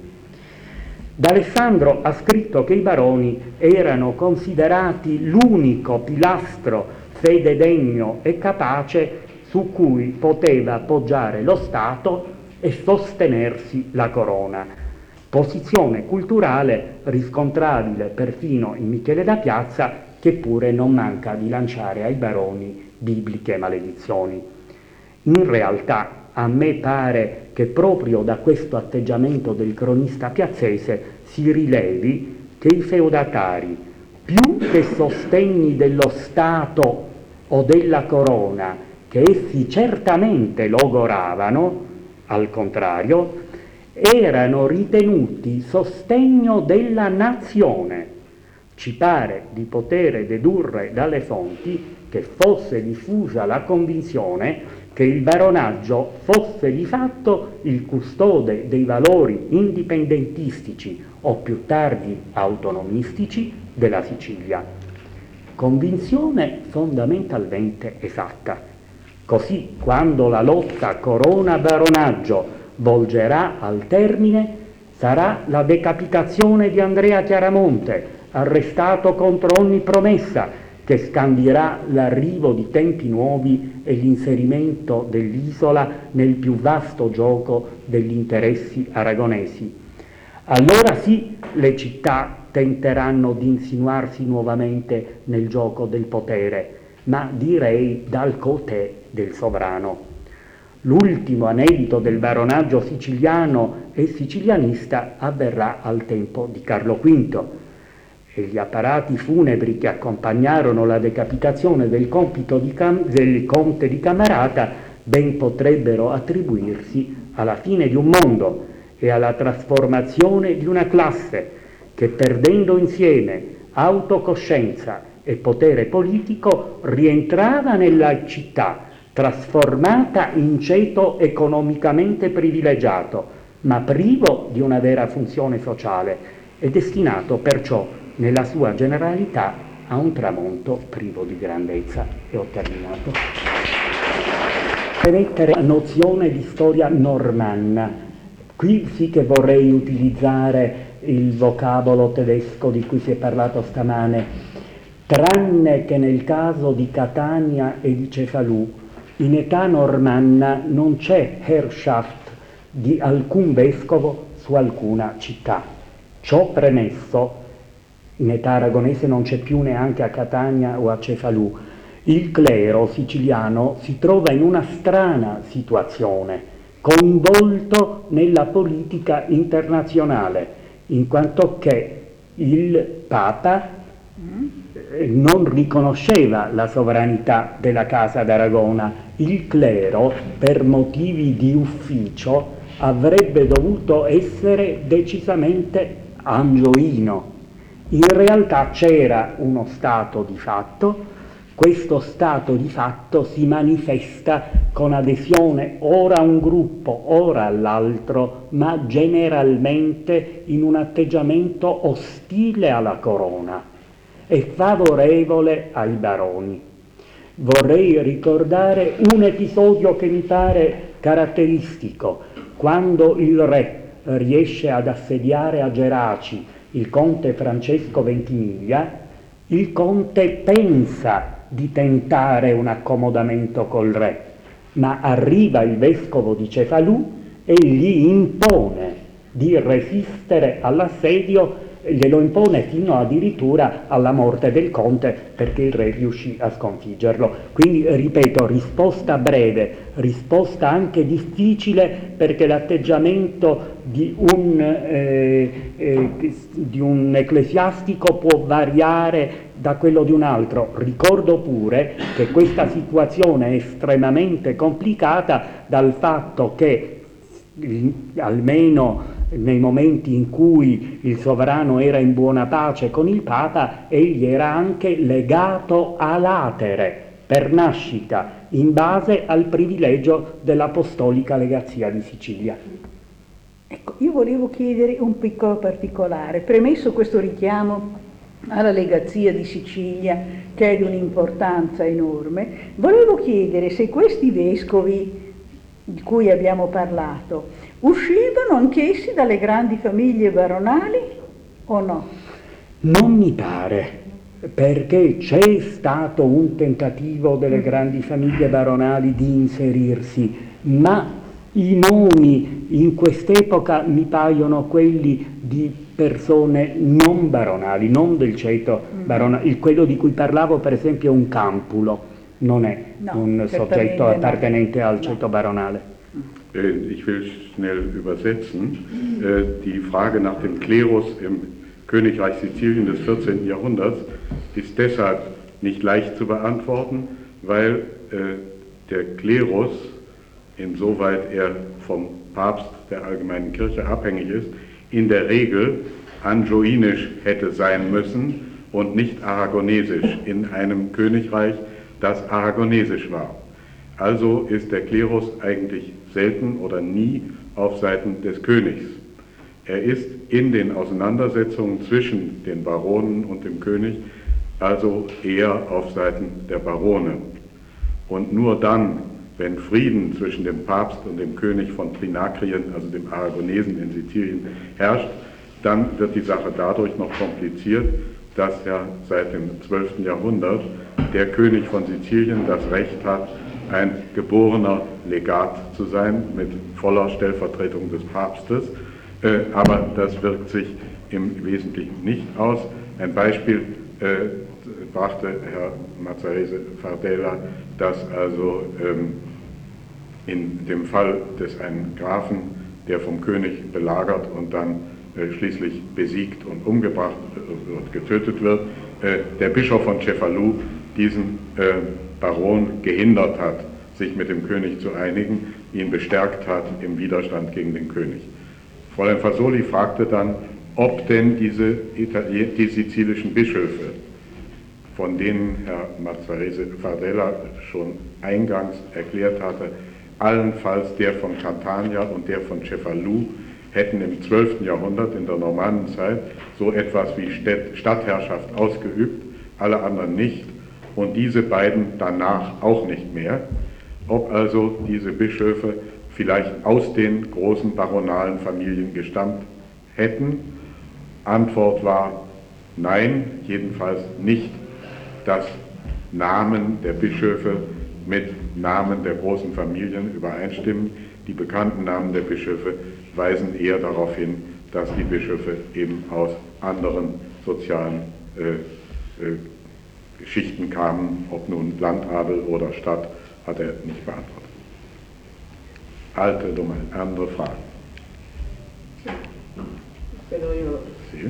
D'Alessandro ha scritto che i baroni erano considerati l'unico pilastro fededegno e capace su cui poteva appoggiare lo Stato e sostenersi la corona. Posizione culturale riscontrabile perfino in Michele da Piazza, che pure non manca di lanciare ai baroni bibliche maledizioni. In realtà a me pare che proprio da questo atteggiamento del cronista piazzese si rilevi che i feudatari, più che sostegni dello Stato o della corona, che essi certamente logoravano, al contrario, erano ritenuti sostegno della nazione. Ci pare di poter dedurre dalle fonti che fosse diffusa la convinzione che il baronaggio fosse di fatto il custode dei valori indipendentistici o più tardi autonomistici della Sicilia. Convinzione fondamentalmente esatta. Così, quando la lotta corona-baronaggio volgerà al termine, sarà la decapitazione di Andrea Chiaramonte, arrestato contro ogni promessa, che scandierà l'arrivo di tempi nuovi e l'inserimento dell'isola nel più vasto gioco degli interessi aragonesi. Allora sì, le città tenteranno di insinuarsi nuovamente nel gioco del potere, ma direi dal côté del sovrano. L'ultimo anelito del baronaggio siciliano e sicilianista avverrà al tempo di Carlo V, e gli apparati funebri che accompagnarono la decapitazione del conte di Camerata ben potrebbero attribuirsi alla fine di un mondo e alla trasformazione di una classe che, perdendo insieme autocoscienza e potere politico, rientrava nella città, trasformata in ceto economicamente privilegiato, ma privo di una vera funzione sociale e destinato perciò nella sua generalità a un tramonto privo di grandezza. E ho terminato. Per mettere la nozione di storia normanna, qui sì che vorrei utilizzare il vocabolo tedesco di cui si è parlato stamane, tranne che nel caso di Catania e di Cefalù, in età normanna non c'è Herrschaft di alcun vescovo su alcuna città. Ciò premesso, in età aragonese non c'è più neanche a Catania o a Cefalù. Il clero siciliano si trova in una strana situazione, coinvolto nella politica internazionale, in quanto che il Papa non riconosceva la sovranità della Casa d'Aragona. Il clero, per motivi di ufficio, avrebbe dovuto essere decisamente angioino. In realtà c'era uno stato di fatto. Questo stato di fatto si manifesta con adesione ora a un gruppo, ora all'altro, ma generalmente in un atteggiamento ostile alla corona e favorevole ai baroni. Vorrei ricordare un episodio che mi pare caratteristico, quando il re riesce ad assediare a Geraci il conte Francesco Ventimiglia. Il conte pensa di tentare un accomodamento col re, ma arriva il vescovo di Cefalù e gli impone di resistere all'assedio glielo impone fino addirittura alla morte del conte, perché il re riuscì a sconfiggerlo. Quindi, ripeto, risposta breve, risposta anche difficile, perché l'atteggiamento di un ecclesiastico può variare da quello di un altro. Ricordo pure che questa situazione è estremamente complicata dal fatto che, almeno nei momenti in cui il sovrano era in buona pace con il Papa, egli era anche legato a latere per nascita, in base al privilegio dell'Apostolica Legazia di Sicilia. Ecco, io volevo chiedere un piccolo particolare, premesso questo richiamo alla Legazia di Sicilia, che è di un'importanza enorme, volevo chiedere se questi vescovi di cui abbiamo parlato uscivano anch'essi dalle grandi famiglie baronali o no? Non mi pare, perché c'è stato un tentativo delle grandi famiglie baronali di inserirsi, ma i nomi in quest'epoca mi paiono quelli di persone non baronali, non del ceto baronale. Quello di cui parlavo, per esempio, è un Campulo, non è un soggetto appartenente al ceto baronale. Ich will schnell übersetzen. Die Frage nach dem Klerus im Königreich Sizilien des 14. Jahrhunderts ist deshalb nicht leicht zu beantworten, weil der Klerus, insoweit er vom Papst der Allgemeinen Kirche abhängig ist, in der Regel angioinisch hätte sein müssen und nicht aragonesisch in einem Königreich, das aragonesisch war. Also ist der Klerus eigentlich selten oder nie auf Seiten des Königs. Er ist in den Auseinandersetzungen zwischen den Baronen und dem König also eher auf Seiten der Barone. Und nur dann, wenn Frieden zwischen dem Papst und dem König von Trinakrien, also dem Aragonesen in Sizilien, herrscht, dann wird die Sache dadurch noch kompliziert, dass ja seit dem 12. Jahrhundert der König von Sizilien das Recht hat, ein geborener Legat zu sein mit voller Stellvertretung des Papstes, aber das wirkt sich im Wesentlichen nicht aus. Ein Beispiel brachte Herr Mazzarese Fardella, dass also in dem Fall des einen Grafen, der vom König belagert und dann schließlich besiegt und umgebracht und getötet wird, der Bischof von Cefalù diesen Baron gehindert hat, sich mit dem König zu einigen, ihn bestärkt hat im Widerstand gegen den König. Fräulein Fasoli fragte dann, ob denn die sizilischen Bischöfe, von denen Herr Mazzarese Fardella schon eingangs erklärt hatte, allenfalls der von Catania und der von Cefalù, hätten im 12. Jahrhundert in der Normannenzeit so etwas wie Stadtherrschaft ausgeübt, alle anderen nicht und diese beiden danach auch nicht mehr. Ob also diese Bischöfe vielleicht aus den großen baronalen Familien gestammt hätten? Antwort war nein, jedenfalls nicht, dass Namen der Bischöfe mit Namen der großen Familien übereinstimmen. Die bekannten Namen der Bischöfe weisen eher darauf hin, dass die Bischöfe eben aus anderen sozialen Schichten kamen, ob nun Landadel oder Stadt, hat er nicht beantwortet. Alte, andere Fragen? Sì.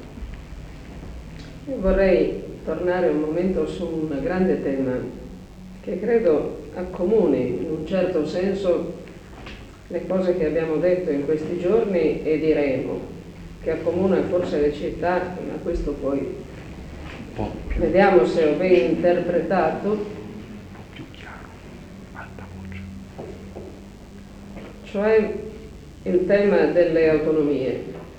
Io vorrei tornare un momento su un grande tema che credo accomuni in un certo senso le cose che abbiamo detto in questi giorni e diremo, che accomuna forse le città, ma questo poi vediamo se ho ben interpretato, cioè il tema delle autonomie.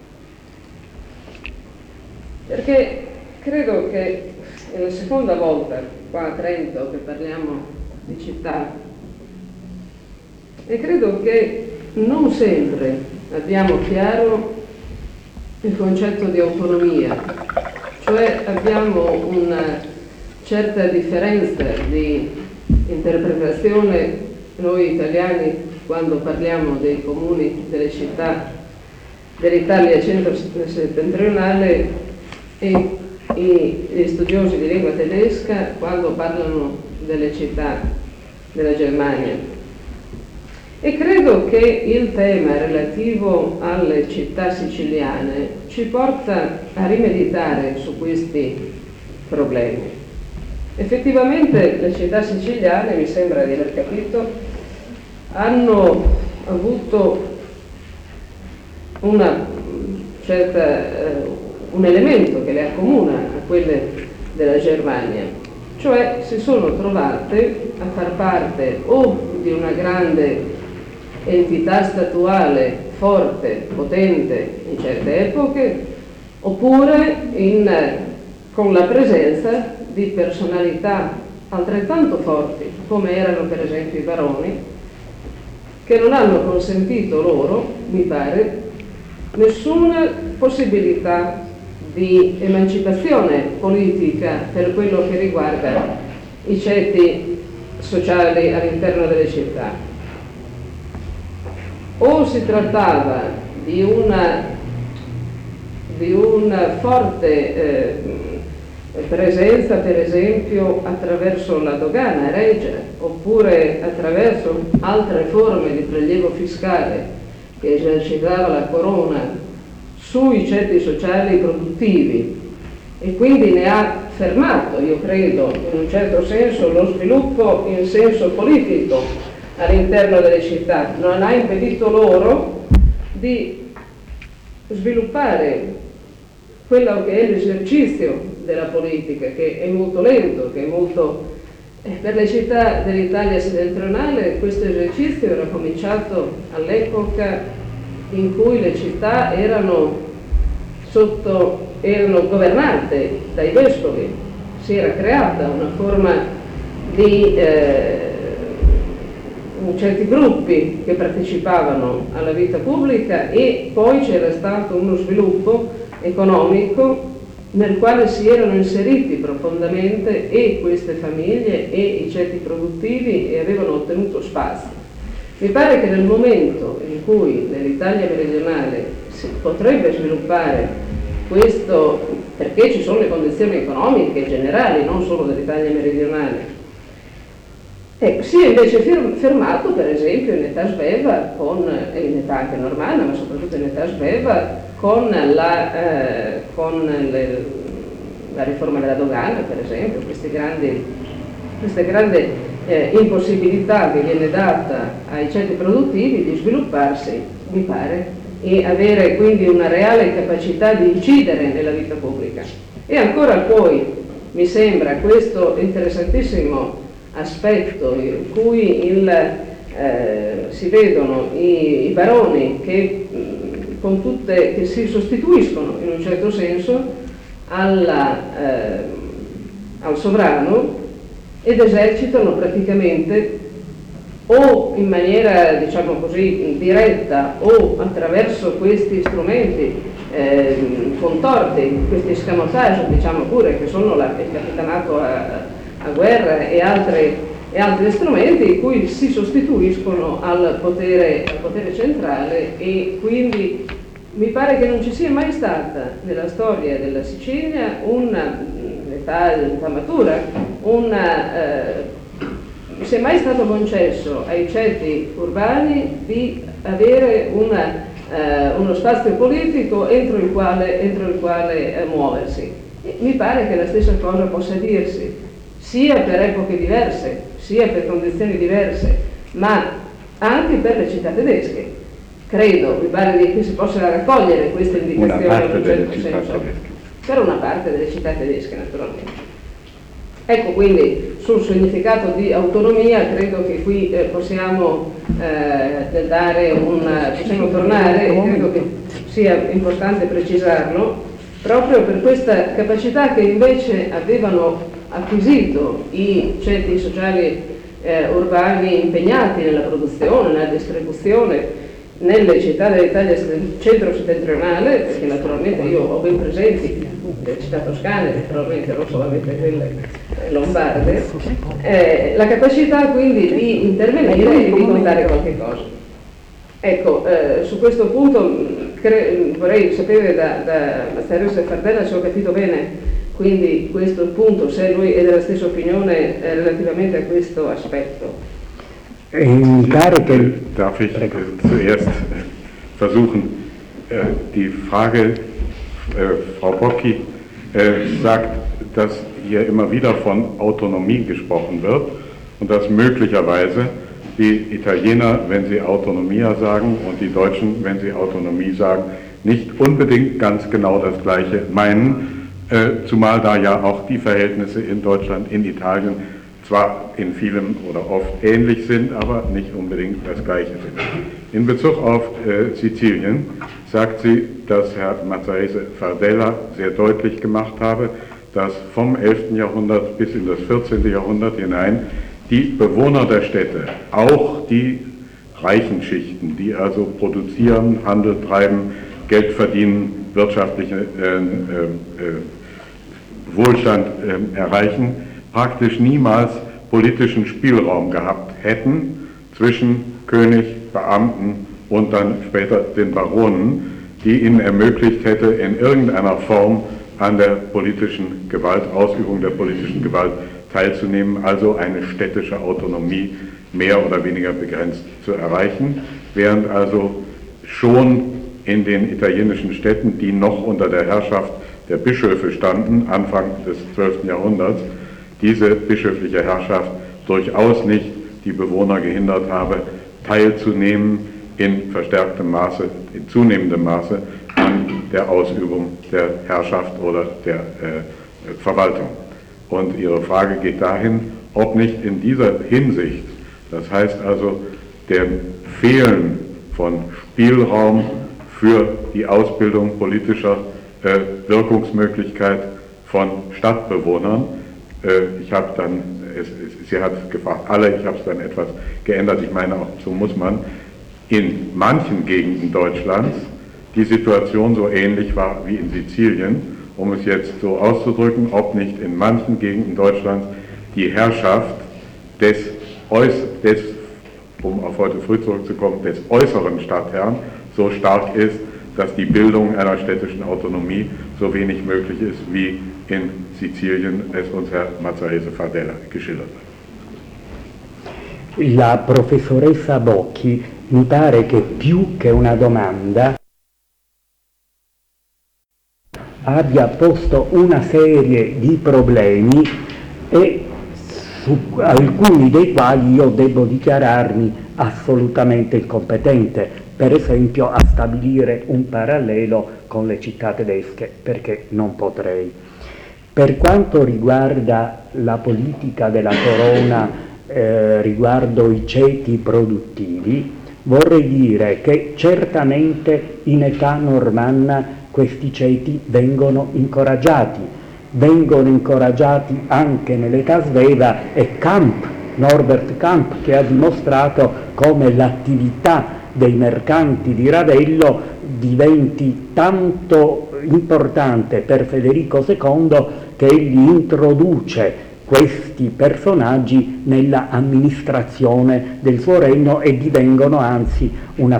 Perché credo che è la seconda volta qua a Trento che parliamo di città e credo che non sempre abbiamo chiaro il concetto di autonomia, cioè abbiamo una certa differenza di interpretazione noi italiani quando parliamo dei comuni, delle città, dell'Italia centro-settentrionale e gli studiosi di lingua tedesca quando parlano delle città della Germania. E credo che il tema relativo alle città siciliane ci porta a rimeditare su questi problemi. Effettivamente le città siciliane, mi sembra di aver capito, hanno avuto un elemento che le accomuna a quelle della Germania, cioè si sono trovate a far parte o di una grande entità statuale forte, potente in certe epoche, oppure con la presenza di personalità altrettanto forti, come erano per esempio i baroni, che non hanno consentito loro, mi pare, nessuna possibilità di emancipazione politica per quello che riguarda i ceti sociali all'interno delle città. O si trattava di una forte presenza, per esempio, attraverso la dogana regia, oppure attraverso altre forme di prelievo fiscale che esercitava la corona sui ceti sociali produttivi, e quindi ne ha fermato, io credo, in un certo senso, lo sviluppo in senso politico all'interno delle città, non ha impedito loro di sviluppare quello che è l'esercizio della politica, che è molto lento, che è molto... Per le città dell'Italia settentrionale questo esercizio era cominciato all'epoca in cui le città erano governate dai vescovi, si era creata una forma di certi gruppi che partecipavano alla vita pubblica, e poi c'era stato uno sviluppo economico nel quale si erano inseriti profondamente e queste famiglie e i ceti produttivi, e avevano ottenuto spazio. Mi pare che nel momento in cui nell'Italia meridionale si potrebbe sviluppare questo, perché ci sono le condizioni economiche generali, non solo dell'Italia meridionale, si è invece fermato, per esempio, in età sveva, in età anche normale, ma soprattutto in età sveva, con la riforma della dogana, per esempio, questa grande impossibilità che viene data ai ceti produttivi di svilupparsi, mi pare, e avere quindi una reale capacità di incidere nella vita pubblica. E ancora poi mi sembra questo interessantissimo aspetto in cui si vedono i baroni che si sostituiscono in un certo senso al sovrano ed esercitano praticamente, o in maniera, diciamo così, diretta, o attraverso questi strumenti contorti, questi escamotage, diciamo pure, che sono il capitanato a guerra e altri strumenti, in cui si sostituiscono al potere centrale. E quindi mi pare che non ci sia mai stata nella storia della Sicilia, un'età matura, sia mai stato concesso ai ceti urbani di avere uno spazio politico entro il quale muoversi. E mi pare che la stessa cosa possa dirsi sia per epoche diverse, sia per condizioni diverse, ma anche per le città tedesche. Credo, mi pare che si possa raccogliere questa indicazione in un certo senso, per una parte delle città tedesche, naturalmente. Ecco, quindi sul significato di autonomia credo che qui possiamo tornare, e credo che sia importante precisarlo, proprio per questa capacità che invece avevano acquisito i ceti sociali urbani impegnati nella produzione, nella distribuzione, nelle città dell'Italia centro-settentrionale, perché naturalmente io ho ben presenti le città toscane, naturalmente non solamente quelle lombarde, la capacità quindi di intervenire e di contare qualche cosa. Ecco, su questo punto vorrei sapere da Mazzarese Fardella se ho capito bene, quindi questo è il punto, se lui è della stessa opinione relativamente a questo aspetto. Darf ich zuerst versuchen, die Frage, Frau Bocchi sagt, dass hier immer wieder von Autonomie gesprochen wird und dass möglicherweise die Italiener, wenn sie Autonomia sagen, und die Deutschen, wenn sie Autonomie sagen, nicht unbedingt ganz genau das Gleiche meinen, zumal da ja auch die Verhältnisse in Deutschland, in Italien zwar in vielem oder oft ähnlich sind, aber nicht unbedingt das Gleiche sind. In Bezug auf Sizilien sagt sie, dass Herr Mazzarese Fardella sehr deutlich gemacht habe, dass vom 11. Jahrhundert bis in das 14. Jahrhundert hinein die Bewohner der Städte, auch die reichen Schichten, die also produzieren, Handel treiben, Geld verdienen, wirtschaftlichen Wohlstand erreichen, praktisch niemals politischen Spielraum gehabt hätten zwischen König, Beamten und dann später den Baronen, die ihnen ermöglicht hätte, in irgendeiner Form an der politischen Gewalt, Ausübung der politischen Gewalt teilzunehmen, also eine städtische Autonomie mehr oder weniger begrenzt zu erreichen, während also schon in den italienischen Städten, die noch unter der Herrschaft der Bischöfe standen, Anfang des 12. Jahrhunderts, diese bischöfliche Herrschaft durchaus nicht die Bewohner gehindert habe, teilzunehmen in verstärktem Maße, in zunehmendem Maße an der Ausübung der Herrschaft oder der Verwaltung. Und Ihre Frage geht dahin, ob nicht in dieser Hinsicht, das heißt also dem Fehlen von Spielraum für die Ausbildung politischer Wirkungsmöglichkeit von Stadtbewohnern, ich habe dann, sie hat gefragt, alle, ich habe es dann etwas geändert, ich meine auch, so muss man, in manchen Gegenden Deutschlands die Situation so ähnlich war wie in Sizilien, um es jetzt so auszudrücken, ob nicht in manchen Gegenden Deutschlands die Herrschaft um auf heute früh zurückzukommen, des äußeren Stadtherrn so stark ist, dass die Bildung einer städtischen Autonomie so wenig möglich ist, wie in Sizilien es uns Herr Mazzarese Fardella geschildert hat. La professoressa Bocchi mi pare che più che una domanda abbia posto una serie di problemi e su alcuni dei quali io devo dichiararmi assolutamente incompetente, per esempio a stabilire un parallelo con le città tedesche, perché non potrei. Per quanto riguarda la politica della corona riguardo i ceti produttivi, vorrei dire che certamente in età normanna questi ceti vengono incoraggiati anche nell'età sveva, e Norbert Kamp, che ha dimostrato come l'attività dei mercanti di Ravello diventi tanto importante per Federico II che egli introduce questi personaggi nella amministrazione del suo regno e divengono anzi una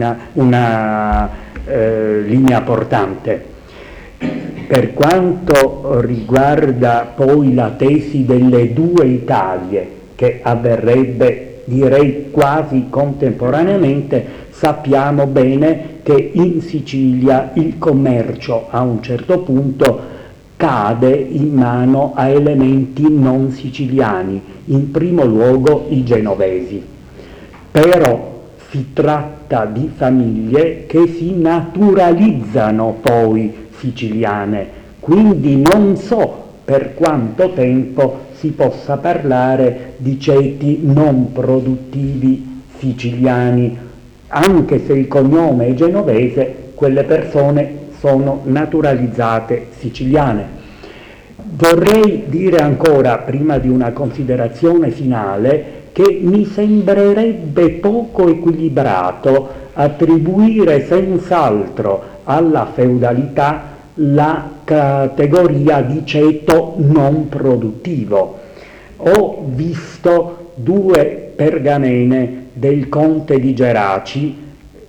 linea portante. Per quanto riguarda poi la tesi delle due Italie, che avverrebbe direi quasi contemporaneamente, sappiamo bene che in Sicilia il commercio a un certo punto cade in mano a elementi non siciliani, in primo luogo i genovesi. Però si tratta di famiglie che si naturalizzano poi siciliane, quindi non so per quanto tempo si possa parlare di ceti non produttivi siciliani, anche se il cognome è genovese, quelle persone sono naturalizzate siciliane. Vorrei dire ancora, prima di una considerazione finale, che mi sembrerebbe poco equilibrato attribuire senz'altro alla feudalità la categoria di ceto non produttivo. Ho visto due pergamene del conte di Geraci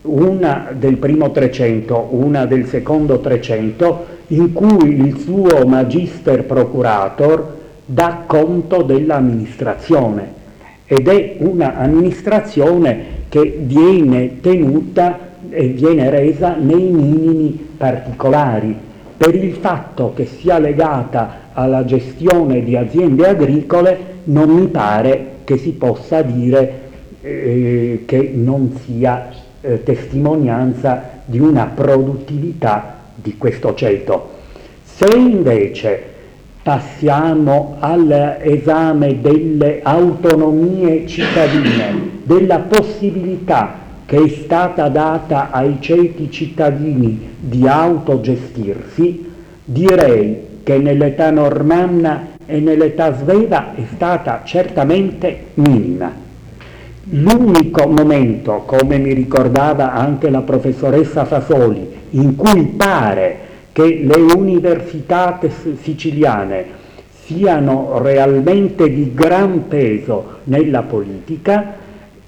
una del primo Trecento, una del secondo Trecento, in cui il suo magister procurator dà conto dell'amministrazione, ed è una amministrazione che viene tenuta e viene resa nei minimi particolari, per il fatto che sia legata alla gestione di aziende agricole. Non mi pare che si possa dire che non sia testimonianza di una produttività di questo ceto. Se invece passiamo all'esame delle autonomie cittadine, della possibilità che è stata data ai ceti cittadini di autogestirsi, direi che nell'età normanna e nell'età sveva è stata certamente minima. L'unico momento, come mi ricordava anche la professoressa Fasoli, in cui pare che le università siciliane siano realmente di gran peso nella politica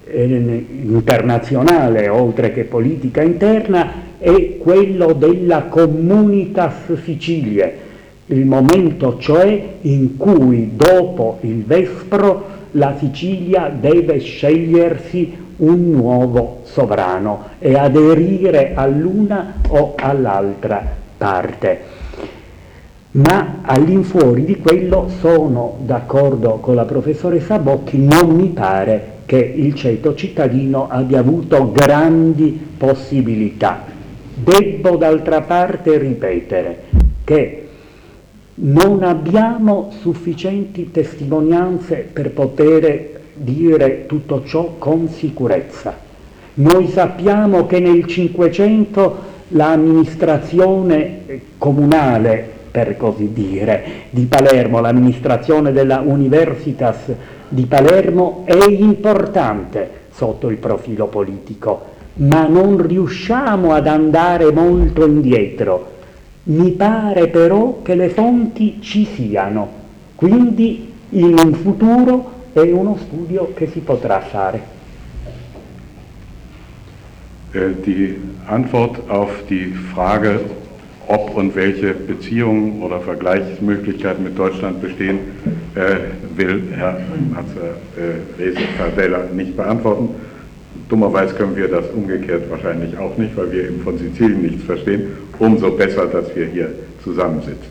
internazionale, oltre che politica interna, è quello della Communitas Sicilie, il momento cioè in cui dopo il Vespro la Sicilia deve scegliersi un nuovo sovrano e aderire all'una o all'altra parte. Ma all'infuori di quello sono d'accordo con la professoressa Bocchi, non mi pare che il ceto cittadino abbia avuto grandi possibilità. Debbo d'altra parte ripetere che non abbiamo sufficienti testimonianze per poter dire tutto ciò con sicurezza. Noi sappiamo che nel Cinquecento l'amministrazione comunale, per così dire, di Palermo, l'amministrazione della Universitas di Palermo è importante sotto il profilo politico, ma non riusciamo ad andare molto indietro. Mi pare però che le fonti ci siano, quindi in un futuro è uno studio che si potrà fare. Die Antwort auf die Frage, ob und welche Beziehungen oder Vergleichsmöglichkeiten mit Deutschland bestehen, will Herr Reze Fardella nicht beantworten. Dummerweise können wir das umgekehrt wahrscheinlich auch nicht, weil wir eben von Sizilien nichts verstehen. Umso besser, dass wir hier zusammensitzen.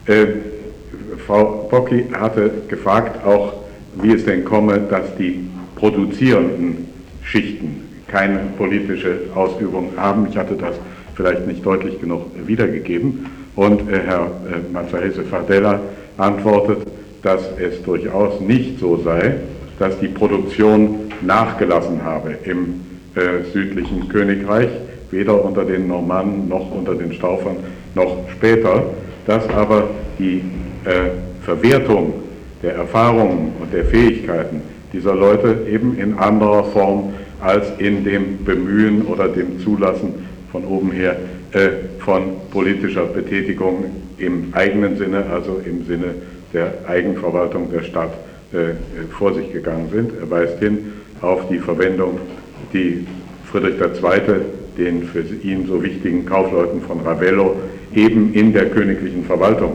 Frau Bocchi hatte gefragt auch, wie es denn komme, dass die produzierenden Schichten keine politische Ausübung haben. Ich hatte das vielleicht nicht deutlich genug wiedergegeben. Und Herr Mazzarese Fardella antwortet, dass es durchaus nicht so sei, dass die Produktion nachgelassen habe im südlichen Königreich, weder unter den Normannen noch unter den Staufern noch später, dass aber die Verwertung der Erfahrungen und der Fähigkeiten dieser Leute eben in anderer Form als in dem Bemühen oder dem Zulassen von oben her von politischer Betätigung im eigenen Sinne, also im Sinne der Eigenverwaltung der Stadt, vor sich gegangen sind. Er weist hin auf die Verwendung, die Friedrich II., den für ihn so wichtigen Kaufleuten von Ravello, eben in der königlichen Verwaltung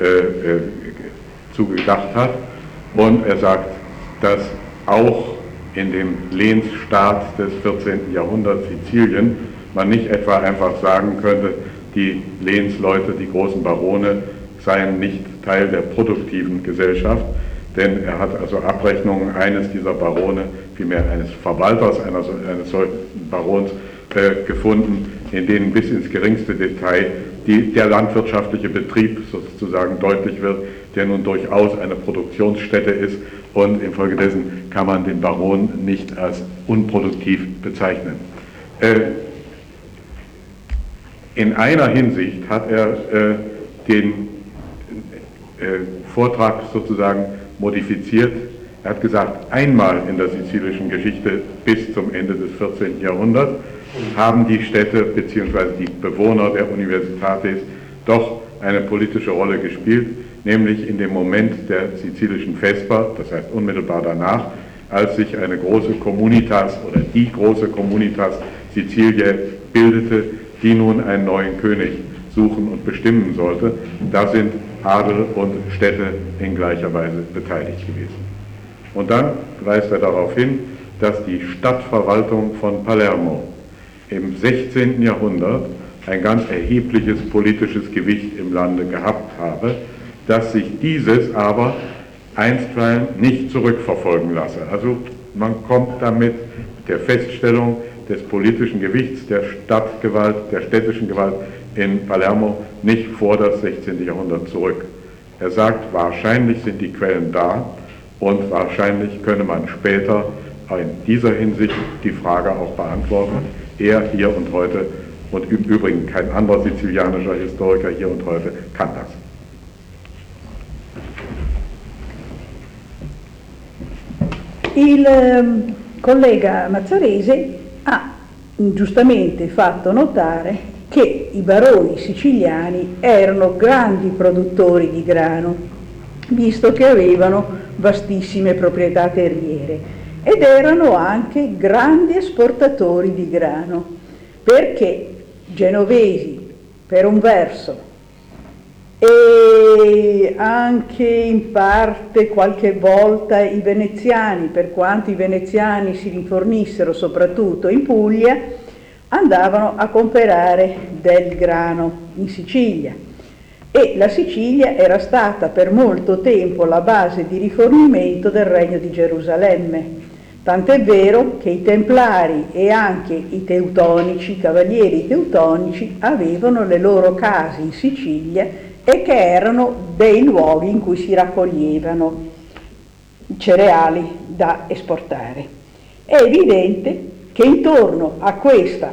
zugedacht hat. Und er sagt, dass auch in dem Lehnsstaat des 14. Jahrhunderts Sizilien man nicht etwa einfach sagen könnte, die Lehnsleute, die großen Barone, seien nicht Teil der produktiven Gesellschaft, denn er hat also Abrechnungen eines dieser Barone, vielmehr eines Verwalters eines solchen Barons gefunden, in denen bis ins geringste Detail der landwirtschaftliche Betrieb sozusagen deutlich wird, der nun durchaus eine Produktionsstätte ist, und infolgedessen kann man den Baron nicht als unproduktiv bezeichnen. In einer Hinsicht hat er den Vortrag sozusagen modifiziert. Er hat gesagt, einmal in der sizilischen Geschichte bis zum Ende des 14. Jahrhunderts haben die Städte bzw. die Bewohner der Universitates doch eine politische Rolle gespielt, nämlich in dem Moment der sizilischen Vesper, das heißt unmittelbar danach, als sich eine große Communitas oder die große Communitas Sizilie bildete, die nun einen neuen König suchen und bestimmen sollte. Da sind Adel und Städte in gleicher Weise beteiligt gewesen. Und dann weist er darauf hin, dass die Stadtverwaltung von Palermo im 16. Jahrhundert ein ganz erhebliches politisches Gewicht im Lande gehabt habe, dass sich dieses aber einstweilen nicht zurückverfolgen lasse. Also man kommt damit der Feststellung des politischen Gewichts der Stadtgewalt, der städtischen Gewalt in Palermo nicht vor das 16. Jahrhundert zurück. Er sagt, wahrscheinlich sind die Quellen da und wahrscheinlich könne man später in dieser Hinsicht die Frage auch beantworten. Er hier und heute und im Übrigen kein anderer sizilianischer Historiker hier und heute kann das. Il collega Mazzarese ha giustamente fatto notare che i baroni siciliani erano grandi produttori di grano, visto che avevano vastissime proprietà terriere, ed erano anche grandi esportatori di grano, perché genovesi per un verso e anche in parte qualche volta i veneziani, per quanto i veneziani si rifornissero soprattutto in Puglia, andavano a comprare del grano in Sicilia, e la Sicilia era stata per molto tempo la base di rifornimento del Regno di Gerusalemme, tant'è vero che i Templari e anche i Teutonici, i cavalieri teutonici, avevano le loro case in Sicilia e che erano dei luoghi in cui si raccoglievano cereali da esportare. È evidente che intorno a questa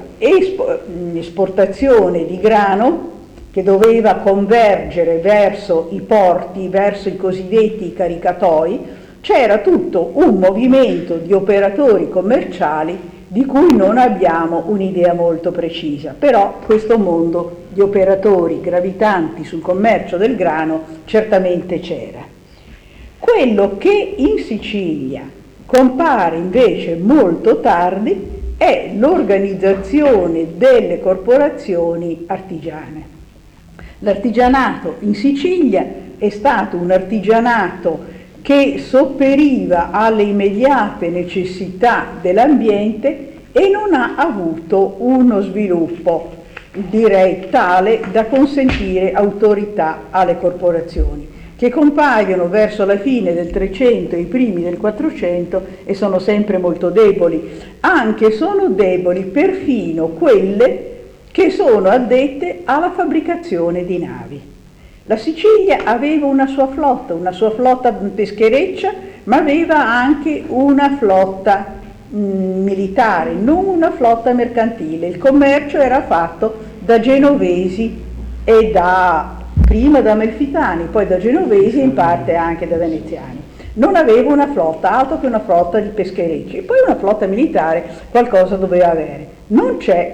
esportazione di grano, che doveva convergere verso i porti, verso i cosiddetti caricatoi, c'era tutto un movimento di operatori commerciali di cui non abbiamo un'idea molto precisa, però questo mondo di operatori gravitanti sul commercio del grano certamente c'era. Quello che in Sicilia compare invece molto tardi è l'organizzazione delle corporazioni artigiane. L'artigianato in Sicilia è stato un artigianato che sopperiva alle immediate necessità dell'ambiente e non ha avuto uno sviluppo, direi, tale da consentire autorità alle corporazioni, che compaiono verso la fine del 300 e i primi del 400 e sono sempre molto deboli. Anche sono deboli perfino quelle che sono addette alla fabbricazione di navi. La Sicilia aveva una sua flotta peschereccia, ma aveva anche una flotta militare, non una flotta mercantile. Il commercio era fatto da genovesi e prima da amalfitani, poi da genovesi e in parte anche da veneziani. Non aveva una flotta, altro che una flotta di pescherecci, e poi una flotta militare qualcosa doveva avere. Non c'è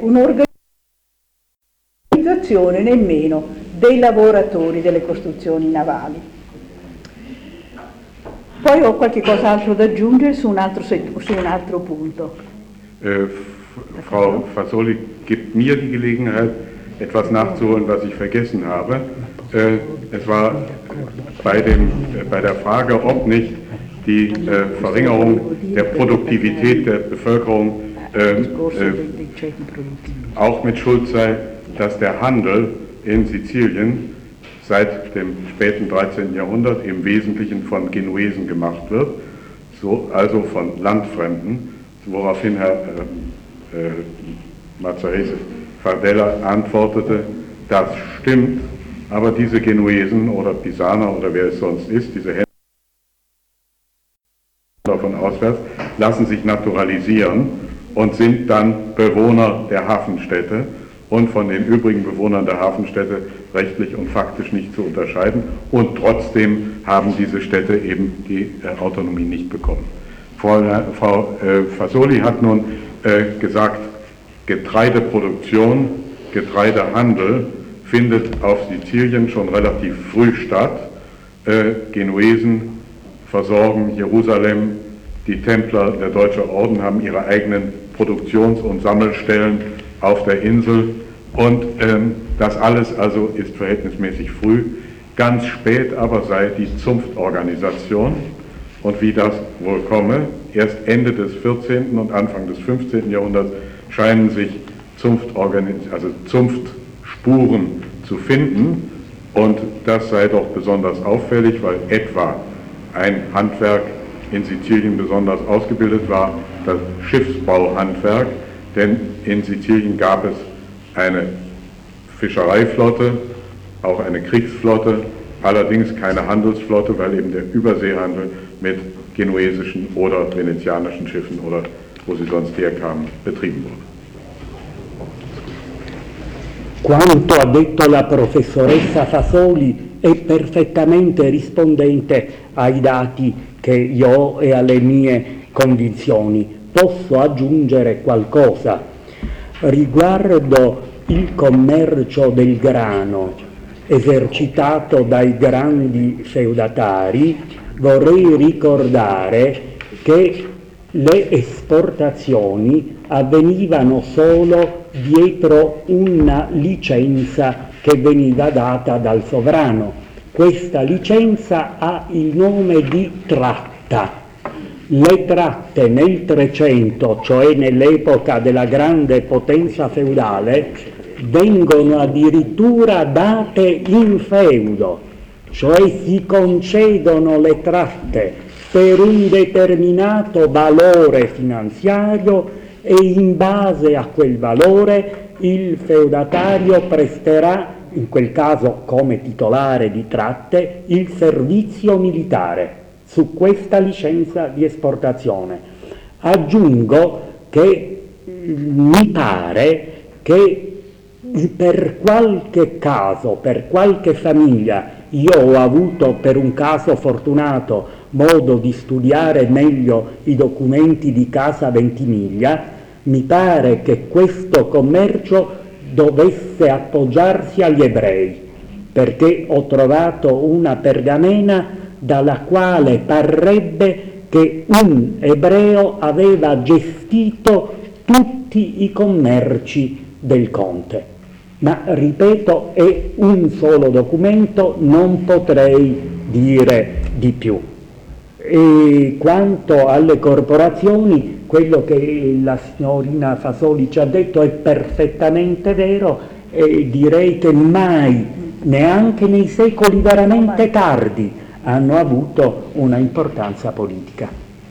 un'organizzazione nemmeno dei lavoratori delle costruzioni navali. Poi ho qualche cos'altro da aggiungere su un altro punto. Frau Fasoli gibt mir die Gelegenheit, etwas nachzuholen, was ich vergessen habe. Es war bei der Frage, ob nicht die Verringerung der Produktivität der Bevölkerung auch mit Schuld sei, dass der Handel in Sizilien seit dem späten 13. Jahrhundert im Wesentlichen von Genuesen gemacht wird, also von Landfremden, woraufhin Herr Mazzarese Fardella antwortete, das stimmt, aber diese Genuesen oder Pisaner oder wer es sonst ist, diese Händler von auswärts, lassen sich naturalisieren und sind dann Bewohner der Hafenstädte und von den übrigen Bewohnern der Hafenstädte rechtlich und faktisch nicht zu unterscheiden. Und trotzdem haben diese Städte eben die Autonomie nicht bekommen. Frau Fasoli hat nun gesagt, Getreideproduktion, Getreidehandel findet auf Sizilien schon relativ früh statt. Genuesen versorgen Jerusalem, die Templer, der Deutsche Orden haben ihre eigenen Produktions- und Sammelstellen auf der Insel. Und das alles also ist verhältnismäßig früh. Ganz spät aber sei die Zunftorganisation. Und wie das wohl komme, erst Ende des 14. und Anfang des 15. Jahrhunderts scheinen sich Zunftspuren zu finden. Und das sei doch besonders auffällig, weil etwa ein Handwerk in Sizilien besonders ausgebildet war, das Schiffsbauhandwerk, denn in Sizilien gab es eine Fischereiflotte, auch eine Kriegsflotte, allerdings keine Handelsflotte, weil eben der Überseehandel mit genuesischen oder venezianischen Schiffen oder wo sie sonst herkamen, betrieben wurde. Quanto ha detto la professoressa Fasoli è perfettamente rispondente ai dati che io ho e alle mie convinzioni. Posso aggiungere qualcosa riguardo il commercio del grano esercitato dai grandi feudatari. Vorrei ricordare che le esportazioni avvenivano solo dietro una licenza che veniva data dal sovrano. Questa licenza ha il nome di tratta. Le tratte nel 300, cioè nell'epoca della grande potenza feudale, vengono addirittura date in feudo, cioè si concedono le tratte per un determinato valore finanziario e in base a quel valore il feudatario presterà, in quel caso come titolare di tratte, il servizio militare su questa licenza di esportazione. Aggiungo che mi pare che per qualche caso, per qualche famiglia, io ho avuto per un caso fortunato modo di studiare meglio i documenti di Casa Ventimiglia, mi pare che questo commercio dovesse appoggiarsi agli ebrei, perché ho trovato una pergamena dalla quale parrebbe che un ebreo aveva gestito tutti i commerci del conte. Ma ripeto, è un solo documento, non potrei dire di più. E quanto alle corporazioni, quello che la signorina Fasoli ci ha detto è perfettamente vero, e direi che mai, neanche nei secoli veramente tardi, hanno avuto una importanza politica.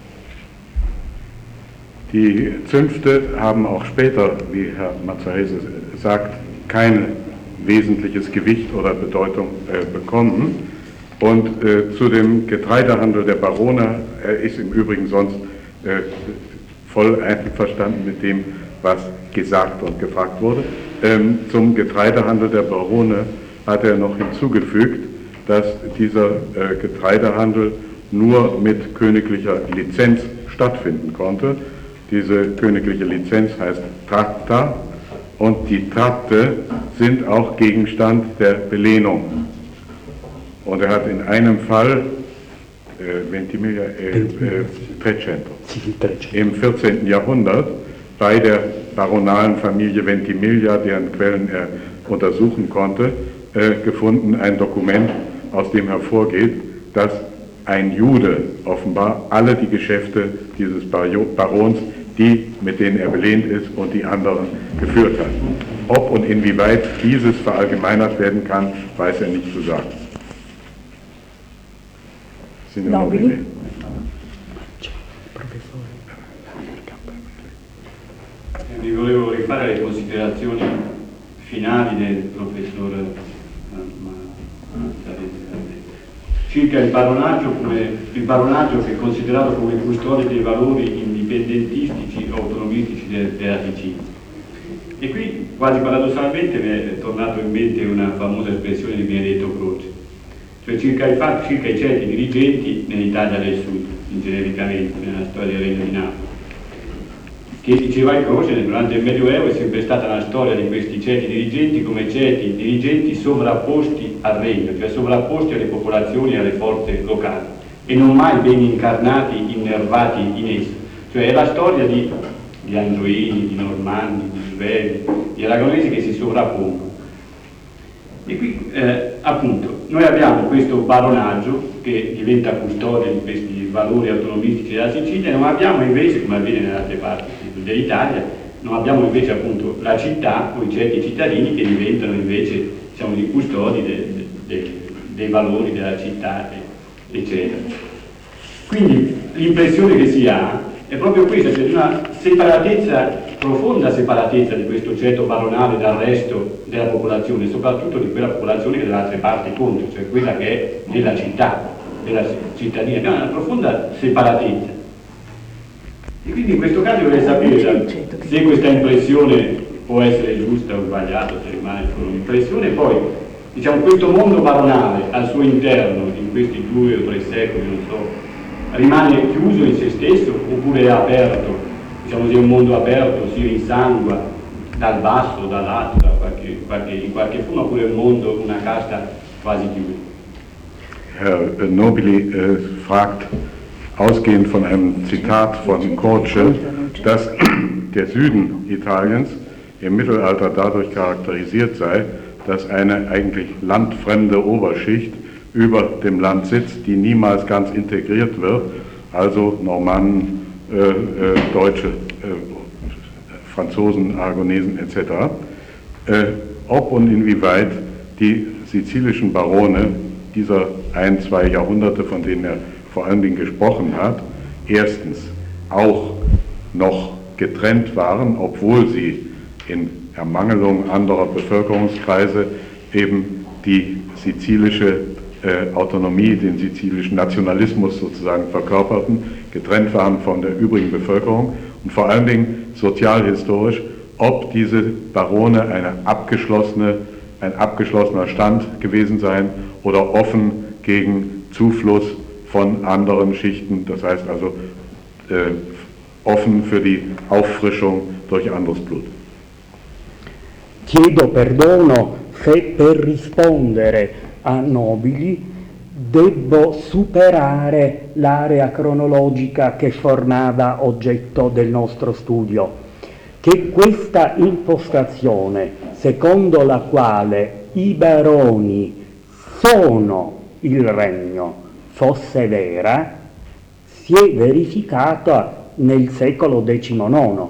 Die Zünfte haben auch später, wie Herr Mazarese sagt, kein wesentliches Gewicht oder Bedeutung bekommen. Und zu dem Getreidehandel der Barone, er ist im Übrigen sonst voll einverstanden mit dem, was gesagt und gefragt wurde. Zum Getreidehandel der Barone hat er noch hinzugefügt, dass dieser Getreidehandel nur mit königlicher Lizenz stattfinden konnte. Diese königliche Lizenz heißt Tratta und die Tratte sind auch Gegenstand der Belehnung. Und er hat in einem Fall, Ventimiglia, 300, im 14. Jahrhundert bei der baronalen Familie Ventimiglia, deren Quellen er untersuchen konnte, gefunden ein Dokument, aus dem hervorgeht, dass ein Jude offenbar alle die Geschäfte dieses Barons, die, mit denen er belehnt ist, und die anderen geführt hat. Ob und inwieweit dieses verallgemeinert werden kann, weiß er nicht zu sagen. Nobili. Mi volevo rifare le considerazioni finali del professor circa il baronaggio che è considerato come custode dei valori indipendentistici o autonomistici della Sicilia. E qui quasi paradossalmente mi è tornato in mente una famosa espressione di Benedetto Croce, cioè circa i certi dirigenti nell'Italia del Sud, genericamente nella storia del Regno di Napoli, che diceva il Croce durante il Medioevo è sempre stata la storia di questi ceti dirigenti come ceti dirigenti sovrapposti al regno, cioè sovrapposti alle popolazioni e alle forze locali e non mai ben incarnati, innervati in esso. Cioè è la storia di di Angioini, di Normanni, di Svevia, di Aragonesi che si sovrappongono. E qui appunto noi abbiamo questo baronaggio che diventa custode di questi valori autonomistici della Sicilia, non abbiamo invece, come avviene nelle altre parti dell'Italia, non abbiamo invece appunto la città o i certi cittadini che diventano invece, diciamo, i custodi dei valori della città, eccetera. Quindi l'impressione che si ha è proprio questa, cioè una separatezza, profonda separatezza di questo ceto baronale dal resto della popolazione, soprattutto di quella popolazione che dall'altra parte conta, cioè quella che è della città, della cittadina. Abbiamo una profonda separatezza. E quindi in questo caso vorrei sapere se questa impressione può essere giusta o sbagliata, se rimane solo un'impressione, e poi diciamo questo mondo baronale al suo interno in questi 2 o 3 secoli, non so, rimane chiuso in se stesso oppure è aperto, diciamo così, è un mondo aperto, si rinsangua dal basso, dall'alto, in qualche forma, oppure è un mondo, una casta quasi chiusa. Herr Nobili fragt, ausgehend von einem Zitat von Kortsche, dass der Süden Italiens im Mittelalter dadurch charakterisiert sei, dass eine eigentlich landfremde Oberschicht über dem Land sitzt, die niemals ganz integriert wird, also Normannen, Deutsche, Franzosen, Aragonesen etc. Ob und inwieweit die sizilischen Barone dieser 1, 2 Jahrhunderte, von denen er vor allen Dingen gesprochen hat, erstens auch noch getrennt waren, obwohl sie in Ermangelung anderer Bevölkerungskreise eben die sizilische Autonomie, den sizilischen Nationalismus sozusagen verkörperten, getrennt waren von der übrigen Bevölkerung und vor allen Dingen sozialhistorisch, ob diese Barone ein abgeschlossener Stand gewesen seien oder offen gegen Zufluss von anderen Schichten, das heißt also offen für die Auffrischung durch anderes Blut. Chiedo perdono se per rispondere a Nobili debbo superare l'area cronologica che formava oggetto del nostro studio, che questa impostazione secondo la quale i baroni sono il regno fosse vera si è verificata nel secolo XIX,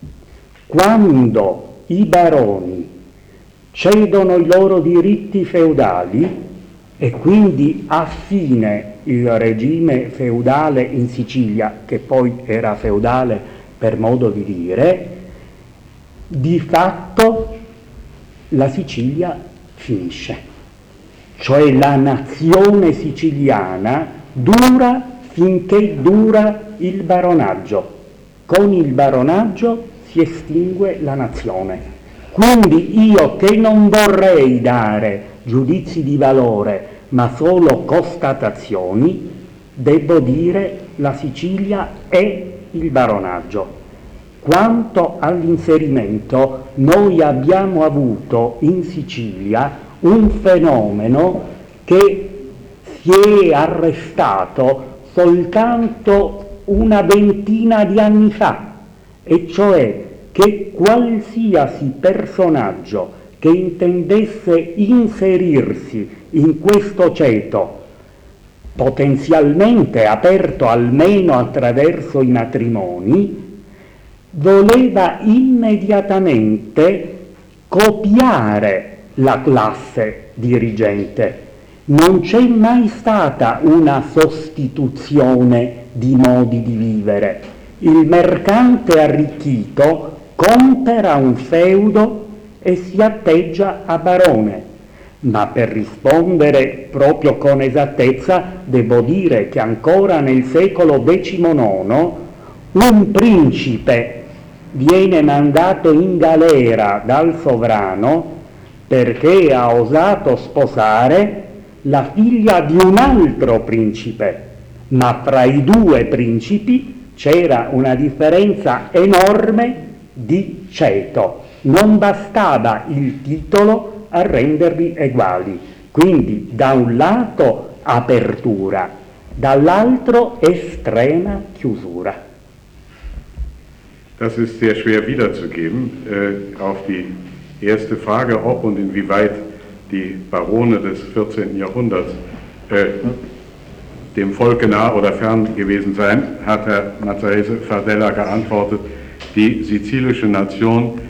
quando i baroni cedono i loro diritti feudali e quindi a fine il regime feudale in Sicilia, che poi era feudale per modo di dire, di fatto la Sicilia finisce. Cioè la nazione siciliana dura finché dura il baronaggio. Con il baronaggio si estingue la nazione. Quindi io che non vorrei dare giudizi di valore, ma solo constatazioni, devo dire la Sicilia è il baronaggio. Quanto all'inserimento, noi abbiamo avuto in Sicilia un fenomeno che si è arrestato soltanto una ventina di anni fa, e cioè che qualsiasi personaggio che intendesse inserirsi in questo ceto, potenzialmente aperto almeno attraverso i matrimoni, voleva immediatamente copiare la classe dirigente. Non c'è mai stata una sostituzione di modi di vivere. Il mercante arricchito compera un feudo e si atteggia a barone. Ma per rispondere proprio con esattezza devo dire che ancora nel secolo XIX un principe viene mandato in galera dal sovrano perché ha osato sposare la figlia di un altro principe, ma fra i due principi c'era una differenza enorme di ceto, non bastava il titolo a renderli uguali. Quindi da un lato apertura, dall'altro estrema chiusura. Das ist sehr schwer wiederzugeben. Auf die erste Frage, ob und inwieweit die Barone des 14. Jahrhunderts dem Volke nah oder fern gewesen seien, hat Herr Mazzarese Fardella geantwortet, die sizilische Nation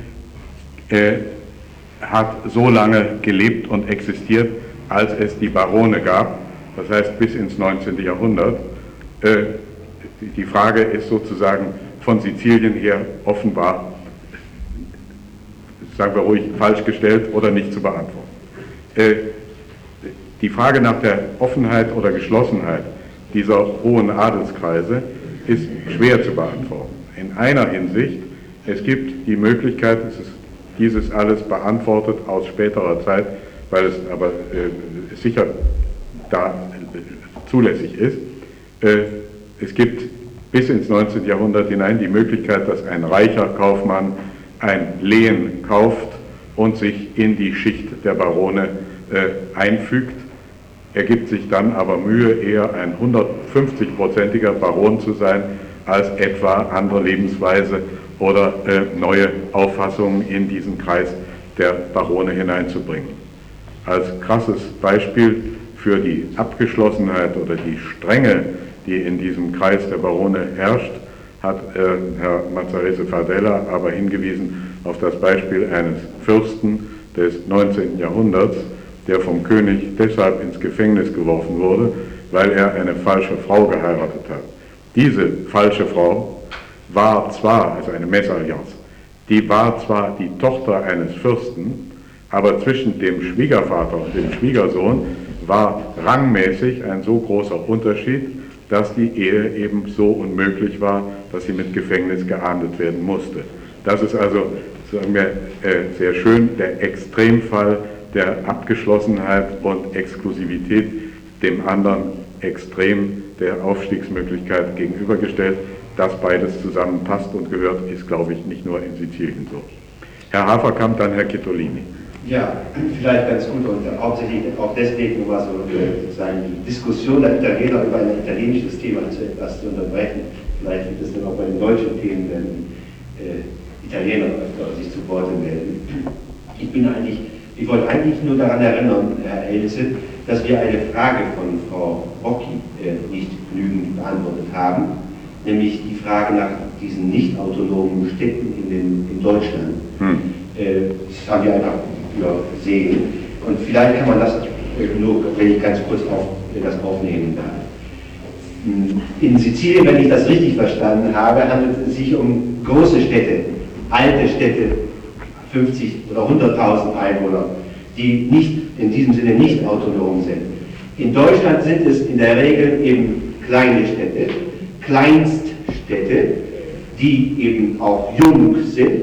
hat so lange gelebt und existiert, als es die Barone gab, das heißt bis ins 19. Jahrhundert. Die Frage ist sozusagen von Sizilien her offenbar, sagen wir ruhig, falsch gestellt oder nicht zu beantworten. Die Frage nach der Offenheit oder Geschlossenheit dieser hohen Adelskreise ist schwer zu beantworten. In einer Hinsicht, es gibt die Möglichkeit, dieses alles beantwortet aus späterer Zeit, weil es aber sicher da zulässig ist. Es gibt bis ins 19. Jahrhundert hinein die Möglichkeit, dass ein reicher Kaufmann ein Lehen kauft und sich in die Schicht der Barone einfügt. Er gibt sich dann aber Mühe, eher ein 150-prozentiger Baron zu sein, als etwa andere Lebensweise oder neue Auffassungen in diesen Kreis der Barone hineinzubringen. Als krasses Beispiel für die Abgeschlossenheit oder die Strenge, die in diesem Kreis der Barone herrscht, hat Herr Mazzarese Fardella aber hingewiesen auf das Beispiel eines Fürsten des 19. Jahrhunderts, der vom König deshalb ins Gefängnis geworfen wurde, weil er eine falsche Frau geheiratet hat. Diese falsche Frau war zwar, also eine Mesalliance, die war zwar die Tochter eines Fürsten, aber zwischen dem Schwiegervater und dem Schwiegersohn war rangmäßig ein so großer Unterschied, dass die Ehe eben so unmöglich war, dass sie mit Gefängnis geahndet werden musste. Das ist also, sagen wir, sehr schön der Extremfall der Abgeschlossenheit und Exklusivität, dem anderen Extrem der Aufstiegsmöglichkeit gegenübergestellt. Dass beides zusammenpasst und gehört, ist, glaube ich, nicht nur in Sizilien so. Herr Haferkamp, dann Herr Chittolini. Ja, vielleicht ganz gut und hauptsächlich auch deswegen, um also sozusagen die Diskussion der Italiener über ein italienisches Thema etwas zu unterbrechen. Vielleicht wird es dann auch bei den deutschen Themen, wenn Italiener sich zu Wort melden. Ich wollte eigentlich nur daran erinnern, Herr Elze, dass wir eine Frage von Frau Bocchi nicht genügend beantwortet haben, nämlich die Frage nach diesen nicht autonomen Städten in Deutschland. Das haben wir einfach übersehen. Und vielleicht kann man das nur, wenn ich ganz kurz das aufnehmen darf. In Sizilien, wenn ich das richtig verstanden habe, handelt es sich um große Städte, alte Städte, 50 oder 100.000 Einwohner, die nicht, in diesem Sinne nicht autonom sind. In Deutschland sind es in der Regel eben kleine Städte, Kleinststädte, die eben auch jung sind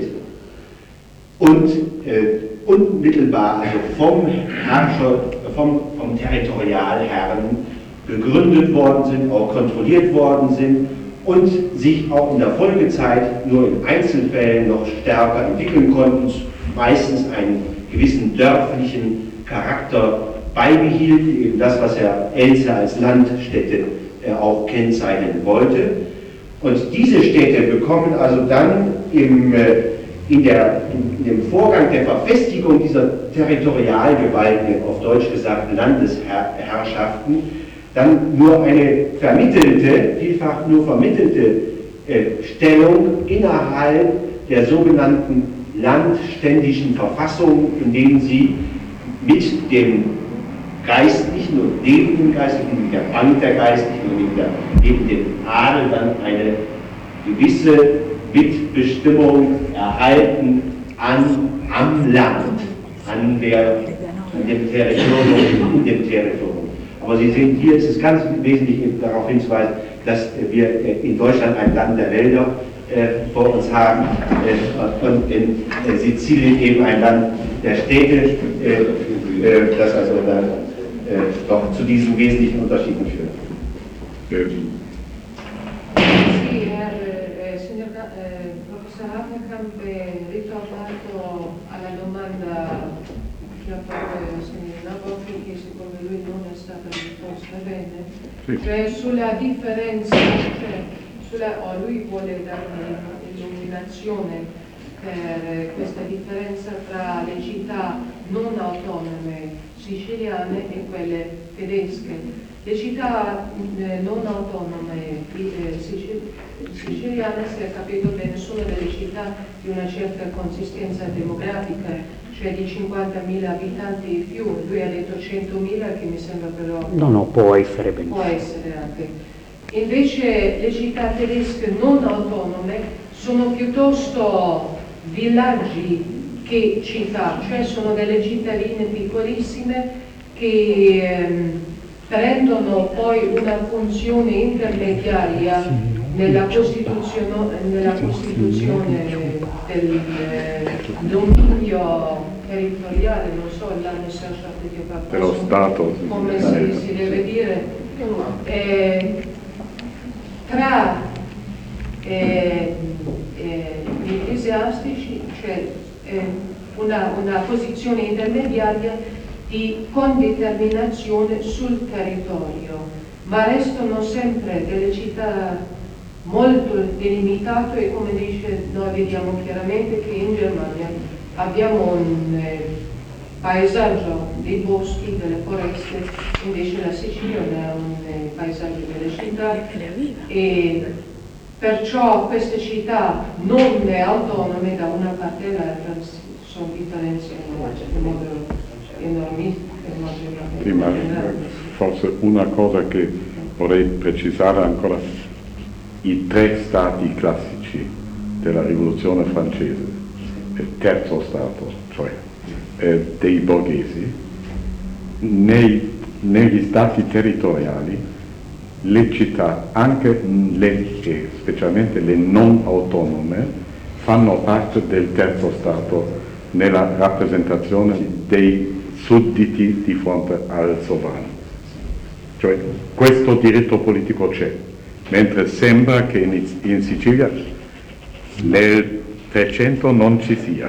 und unmittelbar, also vom Herrscher, vom Territorialherren gegründet worden sind, auch kontrolliert worden sind und sich auch in der Folgezeit nur in Einzelfällen noch stärker entwickeln konnten, meistens einen gewissen dörflichen Charakter beibehielten, eben das, was Herr Elze als Landstädte auch kennzeichnen wollte. Und diese Städte bekommen also dann in dem Vorgang der Verfestigung dieser Territorialgewalten, auf Deutsch gesagt Landesherrschaften, dann nur eine vermittelte, vielfach nur vermittelte Stellung innerhalb der sogenannten landständischen Verfassung, in denen sie mit dem Geistlichen und neben dem Geistlichen, mit der Bank der Geistlichen und neben dem Adel dann eine gewisse Mitbestimmung erhalten am Land, an dem Territorium, in dem Territorium. Aber Sie sehen, hier ist es ganz wesentlich darauf hinzuweisen, dass wir in Deutschland ein Land der Wälder vor uns haben und in Sizilien eben ein Land der Städte, das also dann doch zu diesen wesentlichen Unterschieden führt. Sì, signor professor Haferkamp, ritornato alla domanda che ha fatto il signor Nabocchi, che secondo lui non è stata risposta bene, cioè sulla differenza lui vuole dare un'illuminazione per questa differenza tra le città non autonome siciliane e quelle tedesche. Le città non autonome siciliane, se ho capito bene, sono delle città di una certa consistenza demografica, cioè di 50.000 abitanti in più. Lui ha detto 100.000, che mi sembra però... No, può essere benissimo. Può essere anche. Invece le città tedesche non autonome sono piuttosto villaggi che città, cioè sono delle cittadine piccolissime che prendono poi una funzione intermediaria nella Costituzione del dominio territoriale, non so l'anno dello Stato, come si deve dire, tra gli ecclesiastici, cioè una posizione intermediaria di condeterminazione sul territorio, ma restano sempre delle città molto delimitate e, come dice, noi vediamo chiaramente che in Germania abbiamo un paesaggio dei boschi, delle foreste, invece la Sicilia è un paesaggio delle città, e perciò queste città non autonome da una parte all'altra sono differenze in modo enormissimo. Sì, ma forse una cosa che vorrei precisare ancora: i tre stati classici della rivoluzione francese, il terzo stato, cioè dei borghesi, negli stati territoriali le città, anche specialmente le non autonome, fanno parte del terzo stato nella rappresentazione dei sudditi di fronte al sovrano. Cioè questo diritto politico c'è, mentre sembra che in Sicilia nel 300 non ci sia.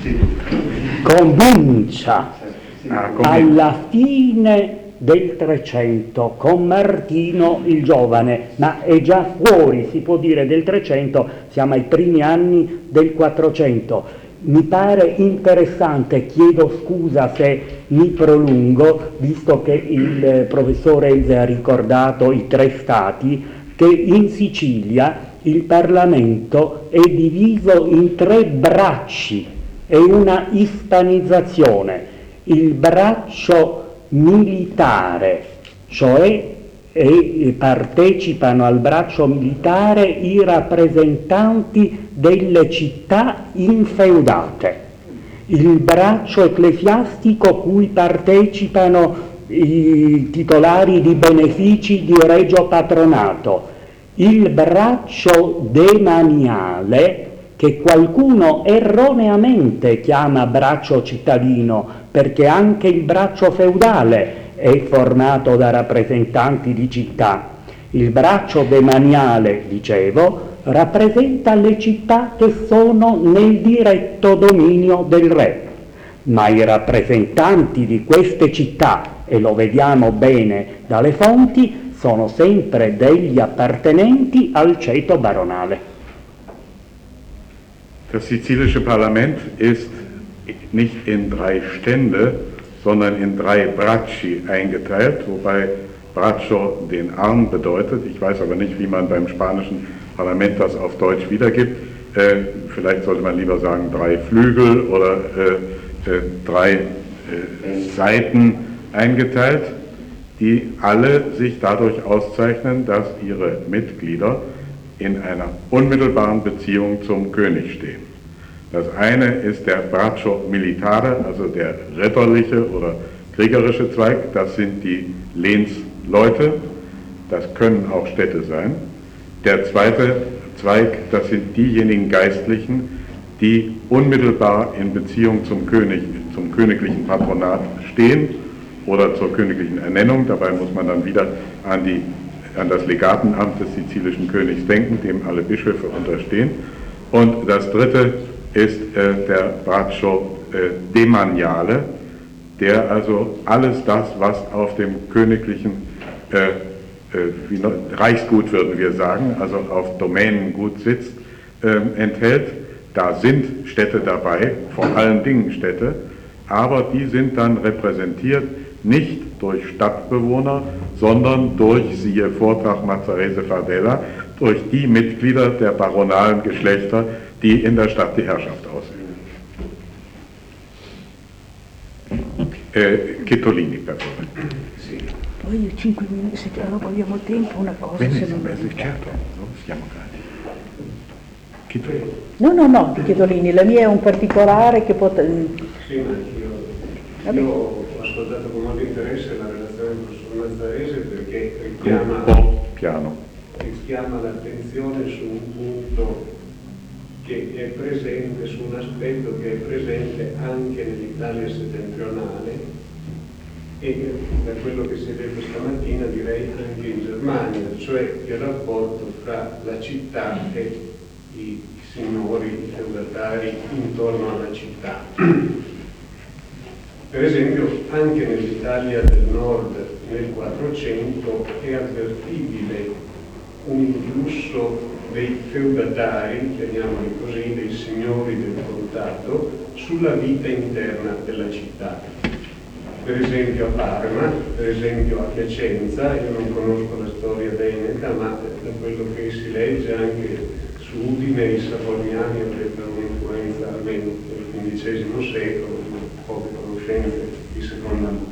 Comincia alla fine del 300 con Martino il Giovane, ma è già fuori, si può dire, del 300, siamo ai primi anni del 400. Mi pare interessante, chiedo scusa se mi prolungo, visto che il professore Elze ha ricordato i tre stati, che in Sicilia il Parlamento è diviso in tre bracci, è una ispanizzazione. Il braccio militare, cioè partecipano al braccio militare i rappresentanti delle città infeudate, il braccio ecclesiastico cui partecipano i titolari di benefici di regio patronato, il braccio demaniale che qualcuno erroneamente chiama braccio cittadino, perché anche il braccio feudale è formato da rappresentanti di città. Il braccio demaniale, dicevo, rappresenta le città che sono nel diretto dominio del re, ma i rappresentanti di queste città, e lo vediamo bene dalle fonti, sono sempre degli appartenenti al ceto baronale. Das sizilische Parlament ist nicht in drei Stände, sondern in drei Bracci eingeteilt, wobei Braccio den Arm bedeutet. Ich weiß aber nicht, wie man beim spanischen Parlament das auf Deutsch wiedergibt. Vielleicht sollte man lieber sagen drei Flügel oder drei Seiten eingeteilt, die alle sich dadurch auszeichnen, dass ihre Mitglieder in einer unmittelbaren Beziehung zum König stehen. Das eine ist der Braccio Militare, also der ritterliche oder kriegerische Zweig, das sind die Lehnsleute, das können auch Städte sein. Der zweite Zweig, das sind diejenigen Geistlichen, die unmittelbar in Beziehung zum König, zum königlichen Patronat stehen oder zur königlichen Ernennung. Dabei muss man dann wieder an das Legatenamt des sizilischen Königs denken, dem alle Bischöfe unterstehen. Und das dritte ist der Braccio demaniale, der also alles das, was auf dem königlichen Reichsgut würden wir sagen, also auf Domänengut sitzt, enthält. Da sind Städte dabei, vor allen Dingen Städte, aber die sind dann repräsentiert nicht durch Stadtbewohner, sondern durch, siehe Vortrag Mazzarese Fardella, durch die Mitglieder der baronalen Geschlechter, die in der Stadt die Herrschaft ausüben. Chittolini, per favore. Poi 5 minuti, se allora abbiamo tempo, una cosa. Benissimo, certo, stiamo Chittolini. No, Chittolini, la mia è un particolare che può... Sì, ma io ho ascoltato con molto interesse la relazione del professor Mazzarese perché richiama l'attenzione su un punto che è presente, su un aspetto che è presente anche nell'Italia settentrionale e da quello che si è detto stamattina direi anche in Germania, cioè il rapporto tra la città e i signori, i feudatari intorno alla città. Per esempio anche nell'Italia del Nord nel 400 è avvertibile un influsso dei feudatari, chiamiamoli così, dei signori del contato, sulla vita interna della città. Per esempio a Parma, per esempio a Piacenza, io non conosco la storia veneta, ma da quello che si legge anche su Udine i Savognani avrebbero un'influenza almeno del XV secolo, poche conoscenze di seconda mano.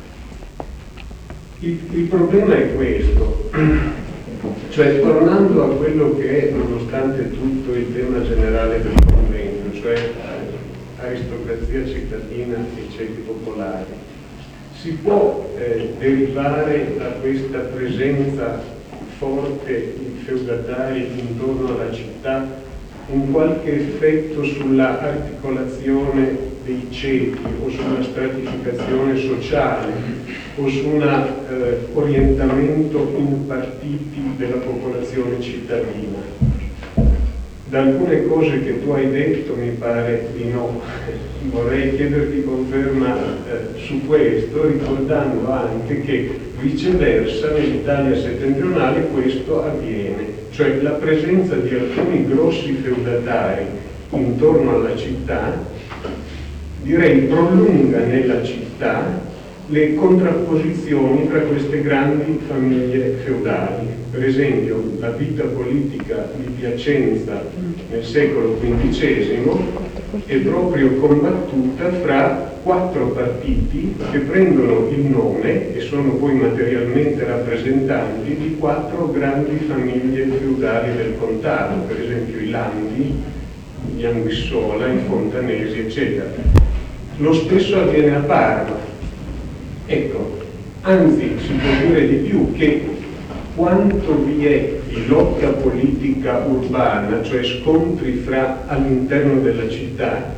Il problema è questo, cioè tornando a quello che è nonostante tutto il tema generale del convegno, cioè aristocrazia cittadina e ceti popolari, si può derivare da questa presenza forte di feudatari intorno alla città un qualche effetto sulla articolazione dei ceti o sulla stratificazione sociale o su un orientamento in partiti della popolazione cittadina. Da alcune cose che tu hai detto mi pare di no. Vorrei chiederti conferma su questo, ricordando anche che viceversa nell'Italia settentrionale questo avviene, cioè la presenza di alcuni grossi feudatari intorno alla città, direi prolunga nella città le contrapposizioni tra queste grandi famiglie feudali. Per esempio la vita politica di Piacenza nel secolo XV è proprio combattuta fra 4 partiti che prendono il nome e sono poi materialmente rappresentanti di 4 grandi famiglie feudali del contado, per esempio i Landi, gli Anguissola, i Fontanesi, eccetera. Lo stesso avviene a Parma. Ecco, anzi si può dire di più che quanto vi è di lotta politica urbana, cioè scontri all'interno della città,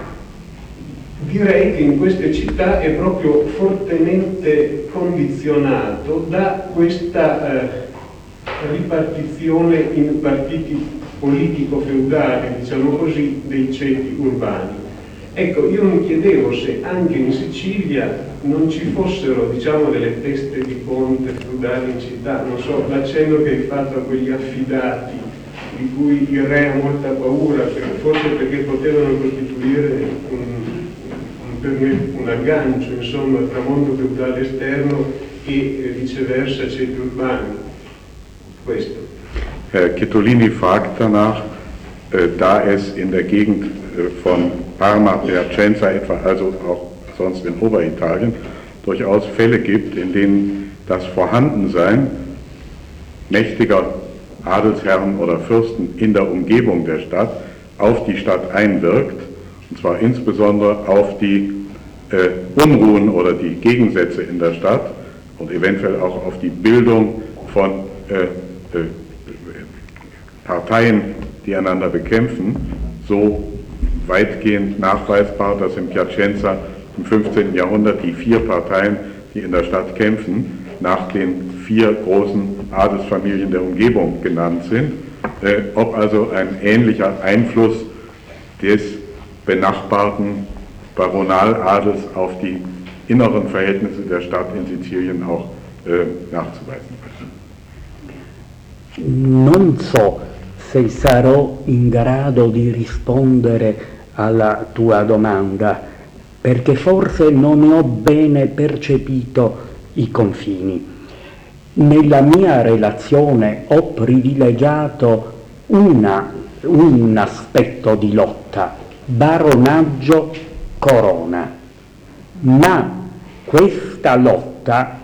direi che in queste città è proprio fortemente condizionato da questa ripartizione in partiti politico-feudali, diciamo così, dei ceti urbani. Ecco, io mi chiedevo se anche in Sicilia non ci fossero, diciamo, delle teste di ponte feudali in città, non so, l'accenno che hai fatto a quegli affidati di cui il re ha molta paura, forse perché potevano costituire un aggancio, insomma, tra mondo feudale esterno e viceversa ceti urbani. Questo. Herr Chittolini fragt danach, da es in der Gegend von Parma, Piacenza etwa, also auch sonst in Oberitalien, durchaus Fälle gibt, in denen das Vorhandensein mächtiger Adelsherren oder Fürsten in der Umgebung der Stadt auf die Stadt einwirkt, und zwar insbesondere auf die Unruhen oder die Gegensätze in der Stadt und eventuell auch auf die Bildung von Parteien, die einander bekämpfen, so weitgehend nachweisbar, dass in Piacenza im 15. Jahrhundert die 4 Parteien, die in der Stadt kämpfen, nach den 4 großen Adelsfamilien der Umgebung genannt sind. Ob also ein ähnlicher Einfluss des benachbarten Baronaladels auf die inneren Verhältnisse der Stadt in Sizilien auch nachzuweisen. Non so se sarò in grado di rispondere alla tua domanda, perché forse non ne ho bene percepito i confini. Nella mia relazione ho privilegiato un aspetto di lotta, baronaggio-corona, ma questa lotta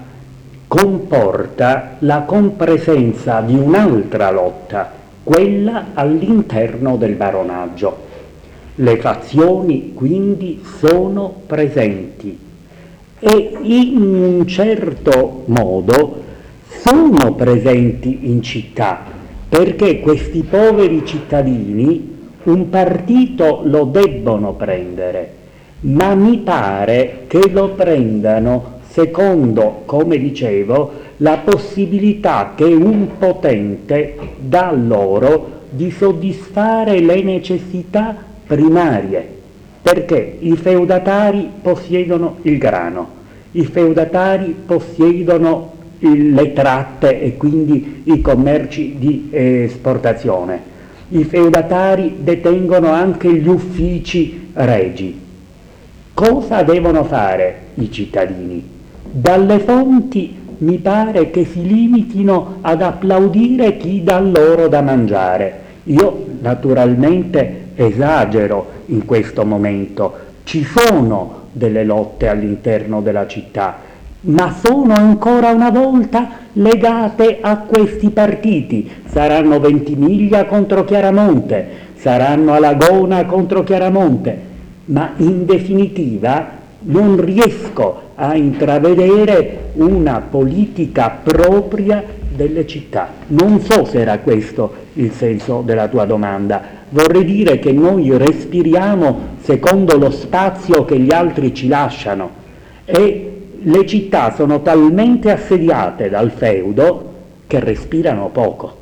comporta la compresenza di un'altra lotta, quella all'interno del baronaggio. Le fazioni quindi sono presenti e in un certo modo sono presenti in città, perché questi poveri cittadini un partito lo debbono prendere, ma mi pare che lo prendano secondo, come dicevo, la possibilità che un potente dà loro di soddisfare le necessità primarie, perché i feudatari possiedono il grano, i feudatari possiedono le tratte e quindi i commerci di esportazione, i feudatari detengono anche gli uffici regi. Cosa devono fare i cittadini? Dalle fonti mi pare che si limitino ad applaudire chi dà loro da mangiare. Io naturalmente esagero in questo momento, ci sono delle lotte all'interno della città, ma sono ancora una volta legate a questi partiti. Saranno Ventimiglia contro Chiaramonte, saranno Alagona contro Chiaramonte, ma in definitiva non riesco a intravedere una politica propria delle città. Non so se era questo il senso della tua domanda. Vorrei dire che noi respiriamo secondo lo spazio che gli altri ci lasciano e le città sono talmente assediate dal feudo che respirano poco.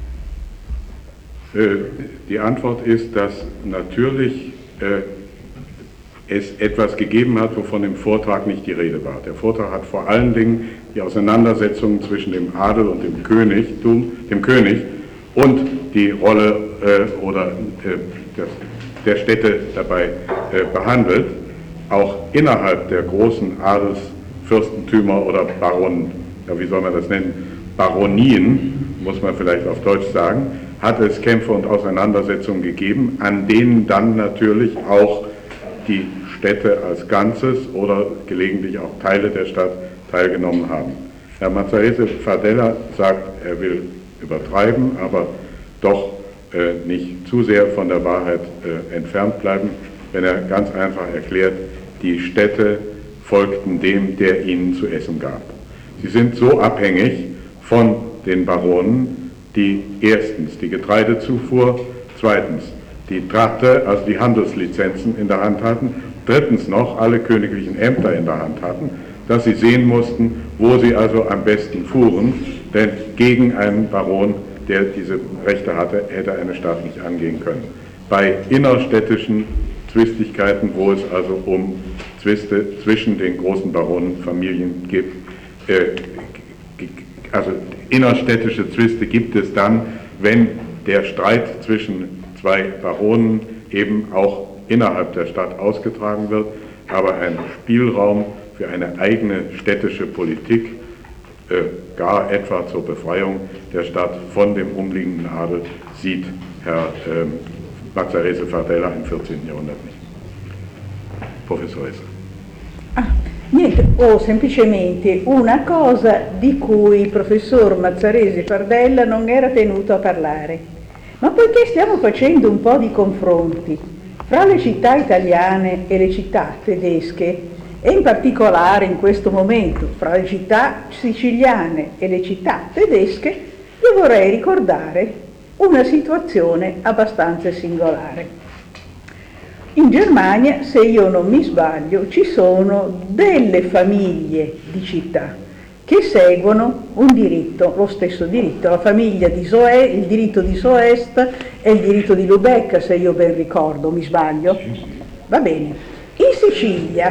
Die Antwort ist, dass natürlich es etwas gegeben hat, wovon im Vortrag nicht die Rede war. Der Vortrag hat vor allen Dingen die Auseinandersetzung zwischen dem Adel und dem König und die Rolle der Städte dabei behandelt. Auch innerhalb der großen Adelsfürstentümer oder Baronen, ja, wie soll man das nennen, Baronien, muss man vielleicht auf Deutsch sagen, hat es Kämpfe und Auseinandersetzungen gegeben, an denen dann natürlich auch die Städte als Ganzes oder gelegentlich auch Teile der Stadt teilgenommen haben. Herr Mazzarese Fardella sagt, er will übertreiben, aber doch nicht zu sehr von der Wahrheit entfernt bleiben, wenn er ganz einfach erklärt, die Städte folgten dem, der ihnen zu essen gab. Sie sind so abhängig von den Baronen, die erstens die Getreidezufuhr, zweitens die Tratte, also die Handelslizenzen in der Hand hatten, drittens noch alle königlichen Ämter in der Hand hatten, dass sie sehen mussten, wo sie also am besten fuhren, denn gegen einen Baron, der diese Rechte hatte, hätte eine Stadt nicht angehen können. Bei innerstädtischen Zwistigkeiten, wo es also um Zwiste zwischen den großen Baronenfamilien gibt, also innerstädtische Zwiste gibt es dann, wenn der Streit zwischen zwei Baronen eben auch innerhalb der Stadt ausgetragen wird, aber ein Spielraum für eine eigene städtische Politik, gar etwa zur Befreiung der Stadt von dem umliegenden Adel, sieht Herr Mazzarese Fardella im 14. Jahrhundert nicht. Professoressa. Niente, semplicemente una cosa di cui il professor Mazzarese Fardella non era tenuto a parlare. Ma poiché stiamo facendo un po' di confronti fra le città italiane e le città tedesche, e in particolare in questo momento fra le città siciliane e le città tedesche, io vorrei ricordare una situazione abbastanza singolare. In Germania, se io non mi sbaglio, ci sono delle famiglie di città che seguono un diritto, lo stesso diritto, la famiglia di Soest, il diritto di Soest e il diritto di Lübeck, se io ben ricordo, mi sbaglio? Va bene. In Sicilia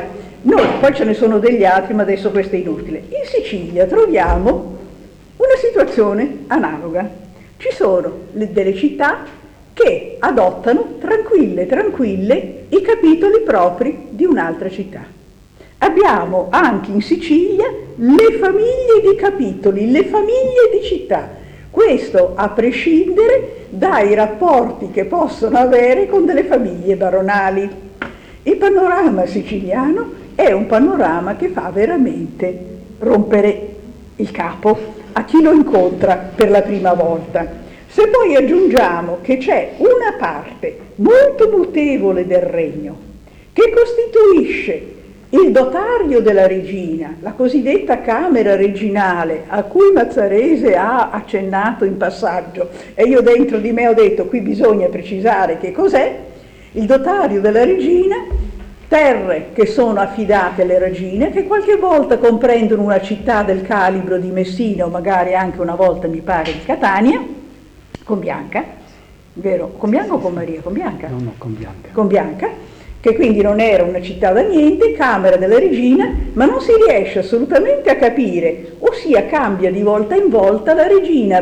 Noi, poi ce ne sono degli altri, ma adesso questo è inutile. In Sicilia troviamo una situazione analoga. Ci sono delle città che adottano tranquille i capitoli propri di un'altra città. Abbiamo anche in Sicilia le famiglie di capitoli, le famiglie di città. Questo a prescindere dai rapporti che possono avere con delle famiglie baronali. Il panorama siciliano è un panorama che fa veramente rompere il capo a chi lo incontra per la prima volta. Se poi aggiungiamo che c'è una parte molto mutevole del regno che costituisce il dotario della regina, la cosiddetta Camera Reginale, a cui Mazzarese ha accennato in passaggio, e io dentro di me ho detto qui bisogna precisare che cos'è, il dotario della regina, terre che sono affidate alle regine, che qualche volta comprendono una città del calibro di Messina o magari anche una volta mi pare di Catania, con Bianca, vero? Con Bianca o con Maria? Con Bianca? No, con Bianca. Con Bianca, che quindi non era una città da niente, Camera della Regina, ma non si riesce assolutamente a capire, ossia cambia di volta in volta, la regina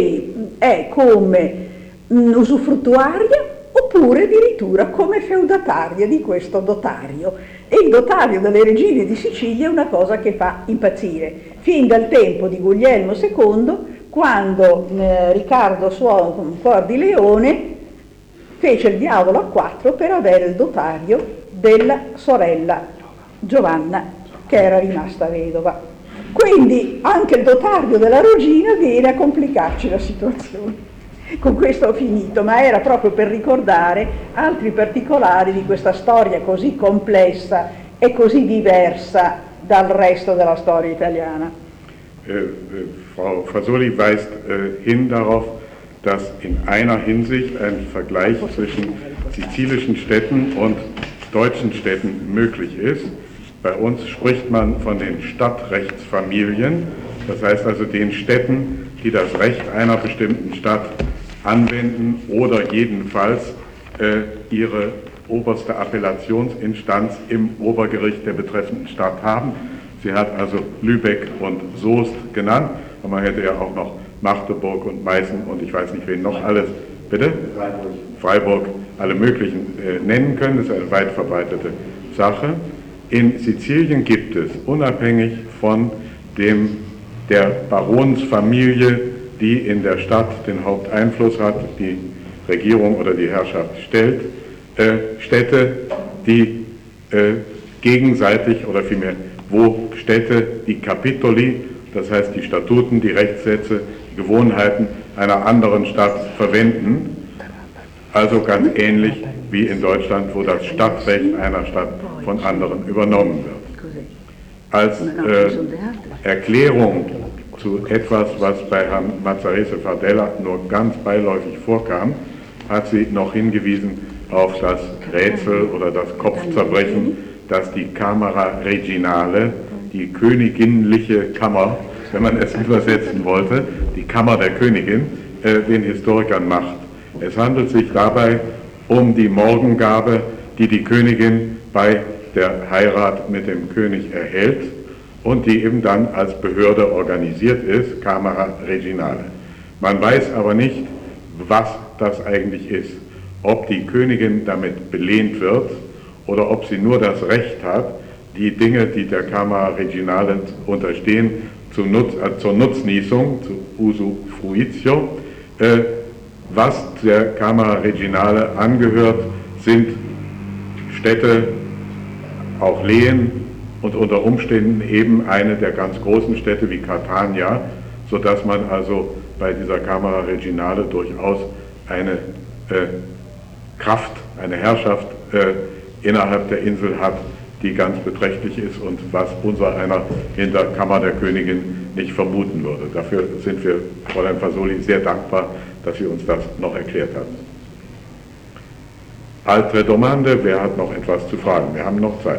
è come usufruttuaria oppure addirittura come feudataria di questo dotario. E il dotario delle regine di Sicilia è una cosa che fa impazzire, fin dal tempo di Guglielmo II, quando Riccardo Cuor di Leone fece il diavolo a 4 per avere il dotario della sorella Giovanna, che era rimasta vedova. Quindi anche il dotario della regina viene a complicarci la situazione. Con questo ho finito, ma era proprio per ricordare altri particolari di questa storia così complessa e così diversa dal resto della storia italiana. Frau Fasoli weist hin darauf, dass in einer Hinsicht ein Vergleich zwischen sizilischen Städten und deutschen Städten möglich ist. Bei uns spricht man von den Stadtrechtsfamilien, das heißt also den Städten, die das Recht einer bestimmten Stadt anwenden oder jedenfalls ihre oberste Appellationsinstanz im Obergericht der betreffenden Stadt haben. Sie hat also Lübeck und Soest genannt, aber man hätte ja auch noch Magdeburg und Meißen und ich weiß nicht wen noch alles, bitte? Freiburg, alle möglichen nennen können, das ist eine weit verbreitete Sache. In Sizilien gibt es, unabhängig von der Baronsfamilie, die in der Stadt den Haupteinfluss hat, die Regierung oder die Herrschaft stellt, Städte, die gegenseitig oder vielmehr, wo Städte die Capitoli, das heißt die Statuten, die Rechtssätze, die Gewohnheiten einer anderen Stadt verwenden, also ganz ähnlich wie in Deutschland, wo das Stadtrecht einer Stadt von anderen übernommen wird. Als Erklärung zu etwas, was bei Herrn Mazzarese Fardella nur ganz beiläufig vorkam, hat sie noch hingewiesen auf das Rätsel oder das Kopfzerbrechen, dass die Camera Reginale, die königinliche Kammer, wenn man es übersetzen wollte, die Kammer der Königin, den Historikern macht. Es handelt sich dabei um die Morgengabe, die die Königin bei der Heirat mit dem König erhält und die eben dann als Behörde organisiert ist, Camera Reginale. Man weiß aber nicht, was das eigentlich ist, ob die Königin damit belehnt wird oder ob sie nur das Recht hat, die Dinge, die der Camera Reginale unterstehen, zur Nutznießung, zu Usufruitio. Was der Camera Reginale angehört, sind Städte, auch Lehen und unter Umständen eben eine der ganz großen Städte wie Catania, sodass man also bei dieser Camera Reginale durchaus eine Kraft, eine Herrschaft innerhalb der Insel hat, die ganz beträchtlich ist und was unser einer hinter Kammer der Königin nicht vermuten würde. Dafür sind wir, Fräulein Fasoli, sehr dankbar, dass Sie uns das noch erklärt haben. Altre domande, wer hat noch etwas zu fragen? Wir haben noch Zeit.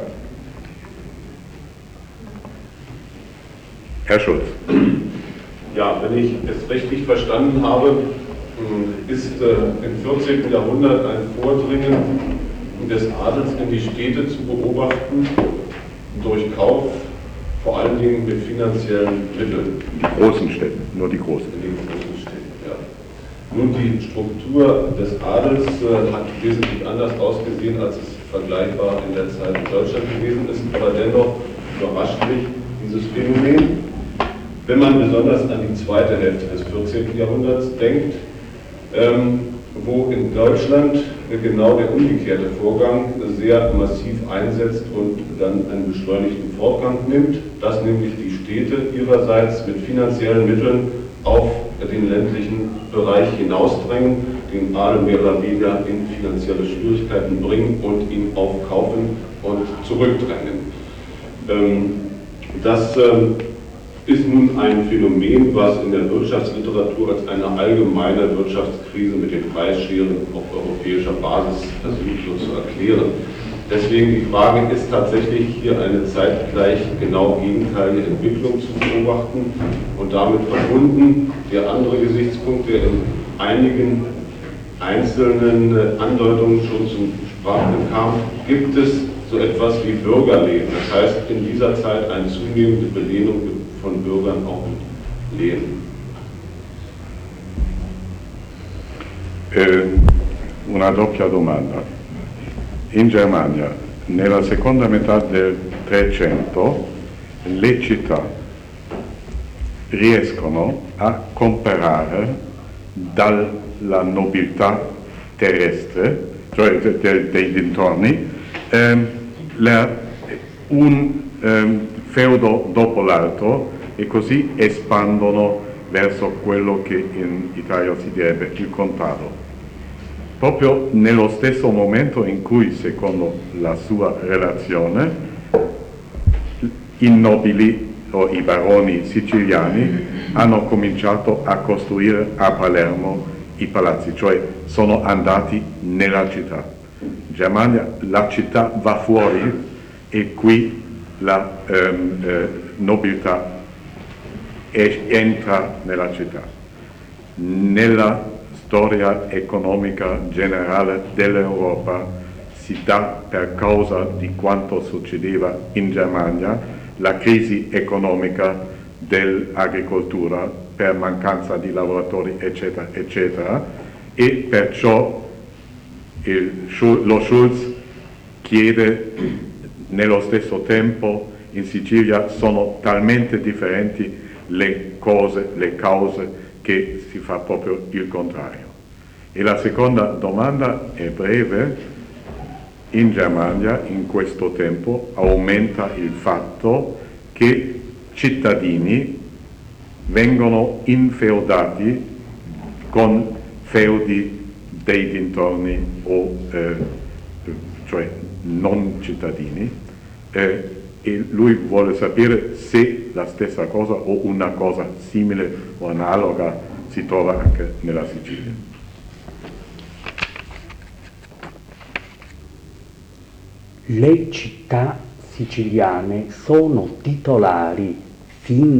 Herr Schulz. Ja, wenn ich es richtig verstanden habe, ist im 14. Jahrhundert ein Vordringen des Adels in die Städte zu beobachten, durch Kauf vor allen Dingen mit finanziellen Mitteln. Die großen Städte, nur die großen. In den großen Städten, ja. Nun, die Struktur des Adels hat wesentlich anders ausgesehen, als es vergleichbar in der Zeit in Deutschland gewesen ist, aber dennoch überrascht mich dieses Phänomen, wenn man besonders an die zweite Hälfte des 14. Jahrhunderts denkt, wo in Deutschland genau der umgekehrte Vorgang sehr massiv einsetzt und dann einen beschleunigten Fortgang nimmt, dass nämlich die Städte ihrerseits mit finanziellen Mitteln auf den ländlichen Bereich hinausdrängen, den Adel mehr oder weniger in finanzielle Schwierigkeiten bringen und ihn aufkaufen und zurückdrängen. Das ist nun ein Phänomen, was in der Wirtschaftsliteratur als eine allgemeine Wirtschaftskrise mit den Preisscheren auf europäischer Basis versucht wird zu erklären. Deswegen die Frage, ist tatsächlich hier eine zeitgleich genau gegenteilige Entwicklung zu beobachten und damit verbunden der andere Gesichtspunkt, der in einigen einzelnen Andeutungen schon zum Sprache kam, gibt es so etwas wie Bürgerlehen. Das heißt, in dieser Zeit eine zunehmende Belehnung von Bürgern auch mit Lehen. Una doppia domanda. In Germania, nella seconda metà del 300, le città riescono a comprare dalla nobiltà terrestre, cioè dei dintorni, un feudo dopo l'altro e così espandono verso quello che in Italia si direbbe il contado. Proprio nello stesso momento in cui, secondo la sua relazione, i nobili o i baroni siciliani hanno cominciato a costruire a Palermo i palazzi, cioè sono andati nella città. In Germania la città va fuori e qui la nobiltà entra nella città. Nella storia economica generale dell'Europa si dà, per causa di quanto succedeva in Germania, la crisi economica dell'agricoltura per mancanza di lavoratori, eccetera, eccetera, e perciò lo Schulz chiede nello stesso tempo in Sicilia sono talmente differenti le cause che si fa proprio il contrario. E la seconda domanda è breve. In Germania in questo tempo aumenta il fatto che cittadini vengono infeudati con feudi dei dintorni o cioè non cittadini, e lui vuole sapere se la stessa cosa o una cosa simile o analoga si trova anche nella Sicilia. Le città siciliane sono titolari fin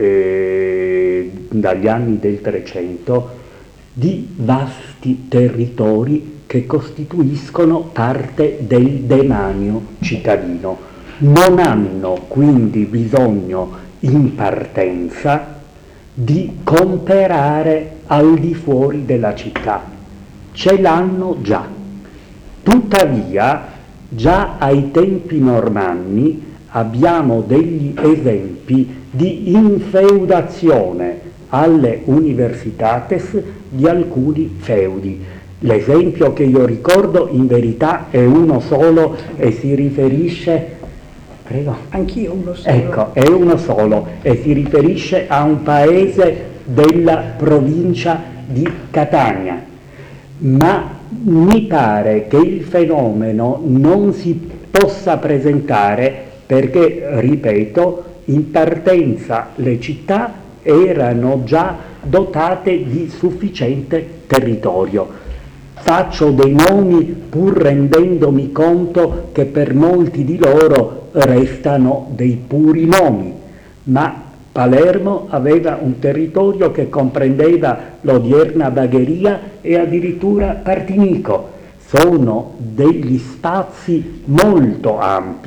dagli anni del 300 di vasti territori che costituiscono parte del demanio cittadino. Non hanno quindi bisogno in partenza di comprare al di fuori della città, ce l'hanno già. Tuttavia, già ai tempi normanni abbiamo degli esempi di infeudazione alle universitates di alcuni feudi. L'esempio che io ricordo in verità è uno solo e si riferisce... Prego. Anch'io uno solo. Ecco, è uno solo e si riferisce a un paese della provincia di Catania. Ma mi pare che il fenomeno non si possa presentare perché, ripeto, in partenza le città erano già dotate di sufficiente territorio. Faccio dei nomi pur rendendomi conto che per molti di loro restano dei puri nomi, ma Palermo aveva un territorio che comprendeva l'odierna Bagheria e addirittura Partinico. Sono degli spazi molto ampi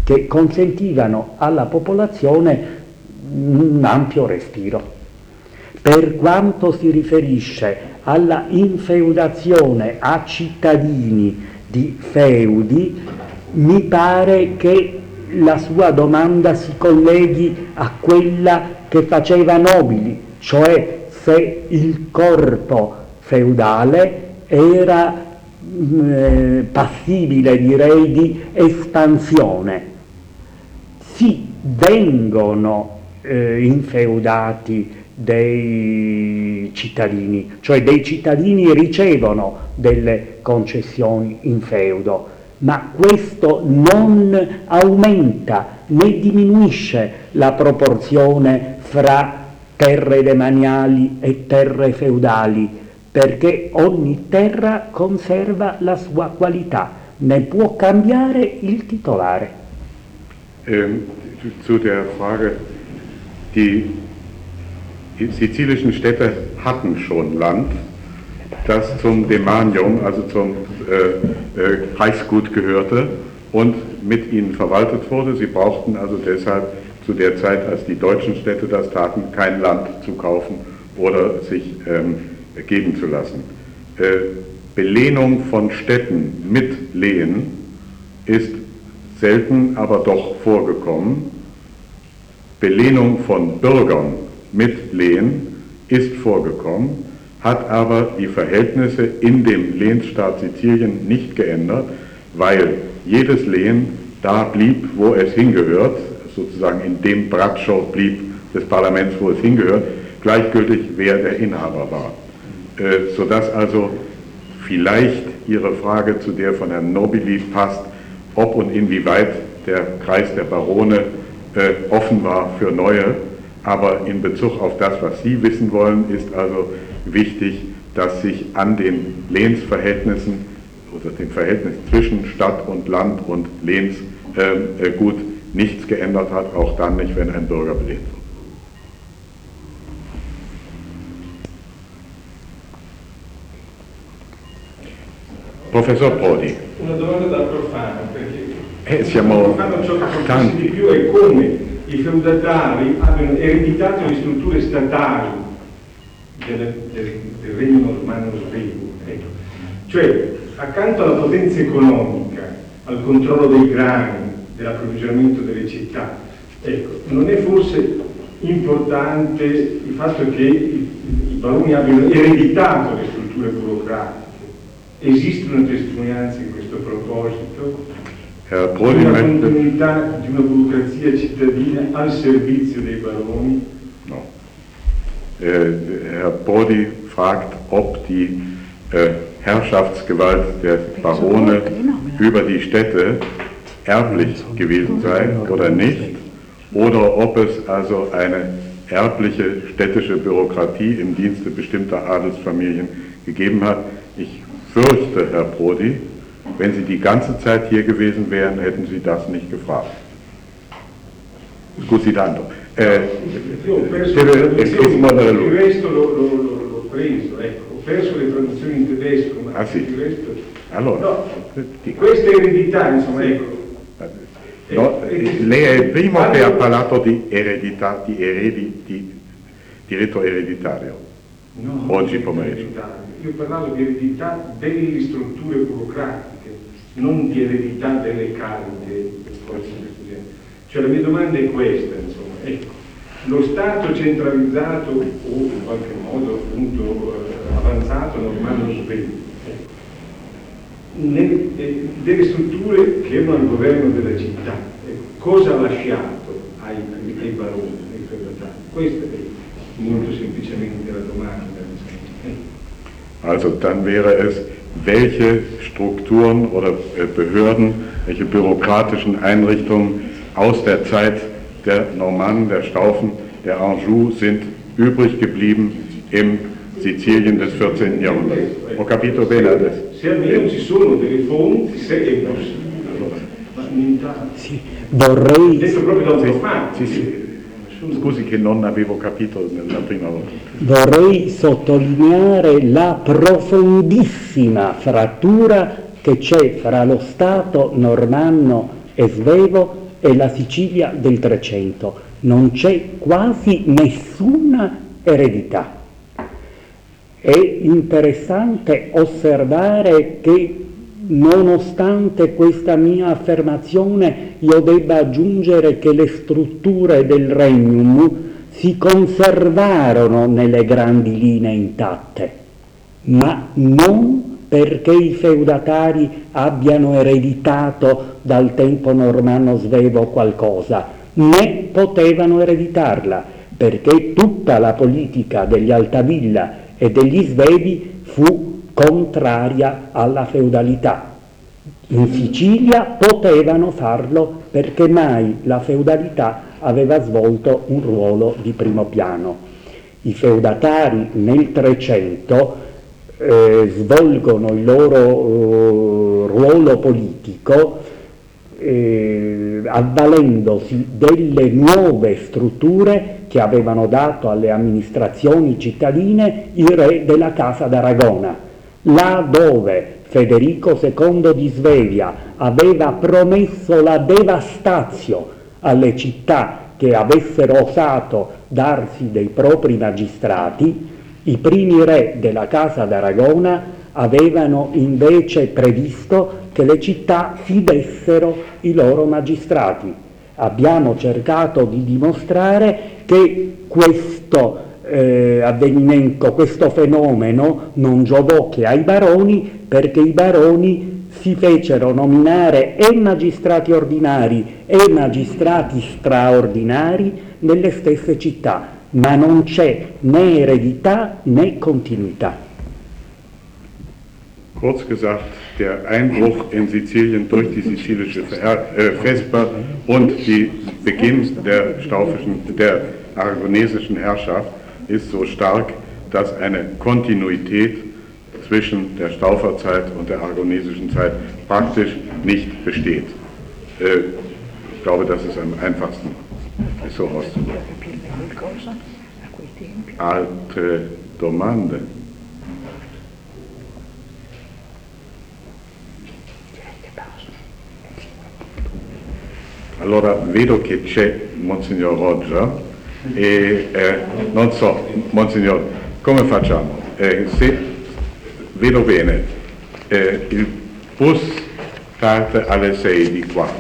che consentivano alla popolazione un ampio respiro. Per quanto si riferisce alla infeudazione a cittadini di feudi, mi pare che la sua domanda si colleghi a quella che faceva Nobili, cioè se il corpo feudale era passibile, direi, di espansione. Si vengono infeudati dei cittadini, cioè dei cittadini ricevono delle concessioni in feudo, ma questo non aumenta né diminuisce la proporzione fra terre demaniali e terre feudali, perché ogni terra conserva la sua qualità, ne può cambiare il titolare. Zu der Frage, die sizilischen Städte hatten schon Land, das zum Demanium, also zum Reichsgut gehörte und mit ihnen verwaltet wurde. Sie brauchten also deshalb zu der Zeit, als die deutschen Städte das taten, kein Land zu kaufen oder sich geben zu lassen. Belehnung von Städten mit Lehen ist selten, aber doch vorgekommen. Belehnung von Bürgern mit Lehen ist vorgekommen, hat aber die Verhältnisse in dem Lehensstaat Sizilien nicht geändert, weil jedes Lehen da blieb, wo es hingehört, sozusagen in dem Braccio blieb des Parlaments, wo es hingehört, gleichgültig wer der Inhaber war. Sodass also vielleicht Ihre Frage zu der von Herrn Nobili passt, ob und inwieweit der Kreis der Barone offen war für neue, aber in Bezug auf das, was Sie wissen wollen, ist also wichtig, dass sich an den Lehnsverhältnissen oder dem Verhältnis zwischen Stadt und Land und Lehnsgut nichts geändert hat, auch dann nicht, wenn ein Bürger belehnt wird. Professor Prodi. Una domanda da profano, perché siamo ciò che tanti. di più è come i feudatari abbiano ereditato le strutture statali del regno normanno svevo. Ecco. Cioè, accanto alla potenza economica, al controllo dei grani, dell'approvvigionamento delle città, ecco, non è forse importante il fatto che i baroni abbiano ereditato le strutture burocratiche? Esiste una testimonianza in questo proposito? Una continuità di una burocrazia cittadina al servizio dei baroni? No. Herr Prodi fragt, ob die Herrschaftsgewalt der Barone über die Städte erblich gewesen sei oder nicht, oder ob es also eine erbliche städtische Bürokratie im Dienste bestimmter Adelsfamilien gegeben hat. Ich fürchte, Herr Prodi, wenn Sie die ganze Zeit hier gewesen wären, hätten Sie das nicht gefragt. Scusi tanto. Io ho perso le traduzioni, il resto l'ho preso, ecco, ho perso le traduzioni in tedesco, ma sì. Il resto... Allora, no, questa eredità, insomma, ecco. No, lei è il primo che ha parlato di eredità, di diritto ereditario. No, oggi pomeriggio. Io parlavo di eredità delle strutture burocratiche, non di eredità delle cariche. Cioè la mia domanda è questa, insomma, ecco, lo Stato centralizzato o in qualche modo appunto avanzato normanno svevo, delle strutture che erano al governo della città, ecco, cosa ha lasciato ai baroni, ai feudatari? Questa è molto semplicemente la domanda. Also dann wäre es, welche Strukturen oder Behörden, welche bürokratischen Einrichtungen aus der Zeit der Normannen, der Staufen, der Anjou sind übrig geblieben im Sizilien des 14. Jahrhunderts. Ho capito bene adesso? Se almeno ci sono delle fonti, se è possibile. Sì, vorrei... Detto proprio da un profano. Sì. Scusi che non avevo capito nella prima volta. Vorrei sottolineare la profondissima frattura che c'è fra lo Stato normanno e svevo e la Sicilia del 300. Non c'è quasi nessuna eredità. È interessante osservare che nonostante questa mia affermazione io debba aggiungere che le strutture del regnum si conservarono nelle grandi linee intatte, ma non perché i feudatari abbiano ereditato dal tempo normanno svevo qualcosa, né potevano ereditarla, perché tutta la politica degli Altavilla e degli svevi fu contraria alla feudalità. In Sicilia potevano farlo perché mai la feudalità aveva svolto un ruolo di primo piano. I feudatari nel 300 svolgono il loro ruolo politico avvalendosi delle nuove strutture che avevano dato alle amministrazioni cittadine i re della Casa d'Aragona, là dove Federico II di Svevia aveva promesso la devastazio alle città che avessero osato darsi dei propri magistrati. I primi re della Casa d'Aragona avevano invece previsto che le città si dessero i loro magistrati. Abbiamo cercato di dimostrare che questo avvenimento, questo fenomeno non giovò che ai baroni, perché i baroni si fecero nominare e magistrati ordinari e magistrati straordinari nelle stesse città, ma non c'è né eredità né continuità. Kurz gesagt, der Einbruch in Sizilien durch die sizilische Vesper und die Beginn der aragonesischen Herrschaft ist so stark, dass eine Kontinuität zwischen der Stauferzeit und der aragonesischen Zeit praktisch nicht besteht. Ich glaube, das ist am einfachsten, es so auszudrücken. Altre domande? Allora vedo che c'è Monsignor Roger e non so, Monsignor, come facciamo? Se vedo bene, il bus parte alle 6 di qua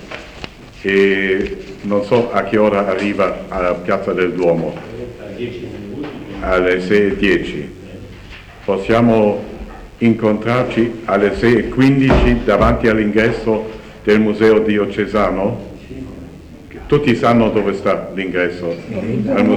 e non so a che ora arriva alla Piazza del Duomo, alle 6:10. Possiamo incontrarci alle 6:15 davanti all'ingresso del Museo Diocesano? Tutti sanno dove sta l'ingresso al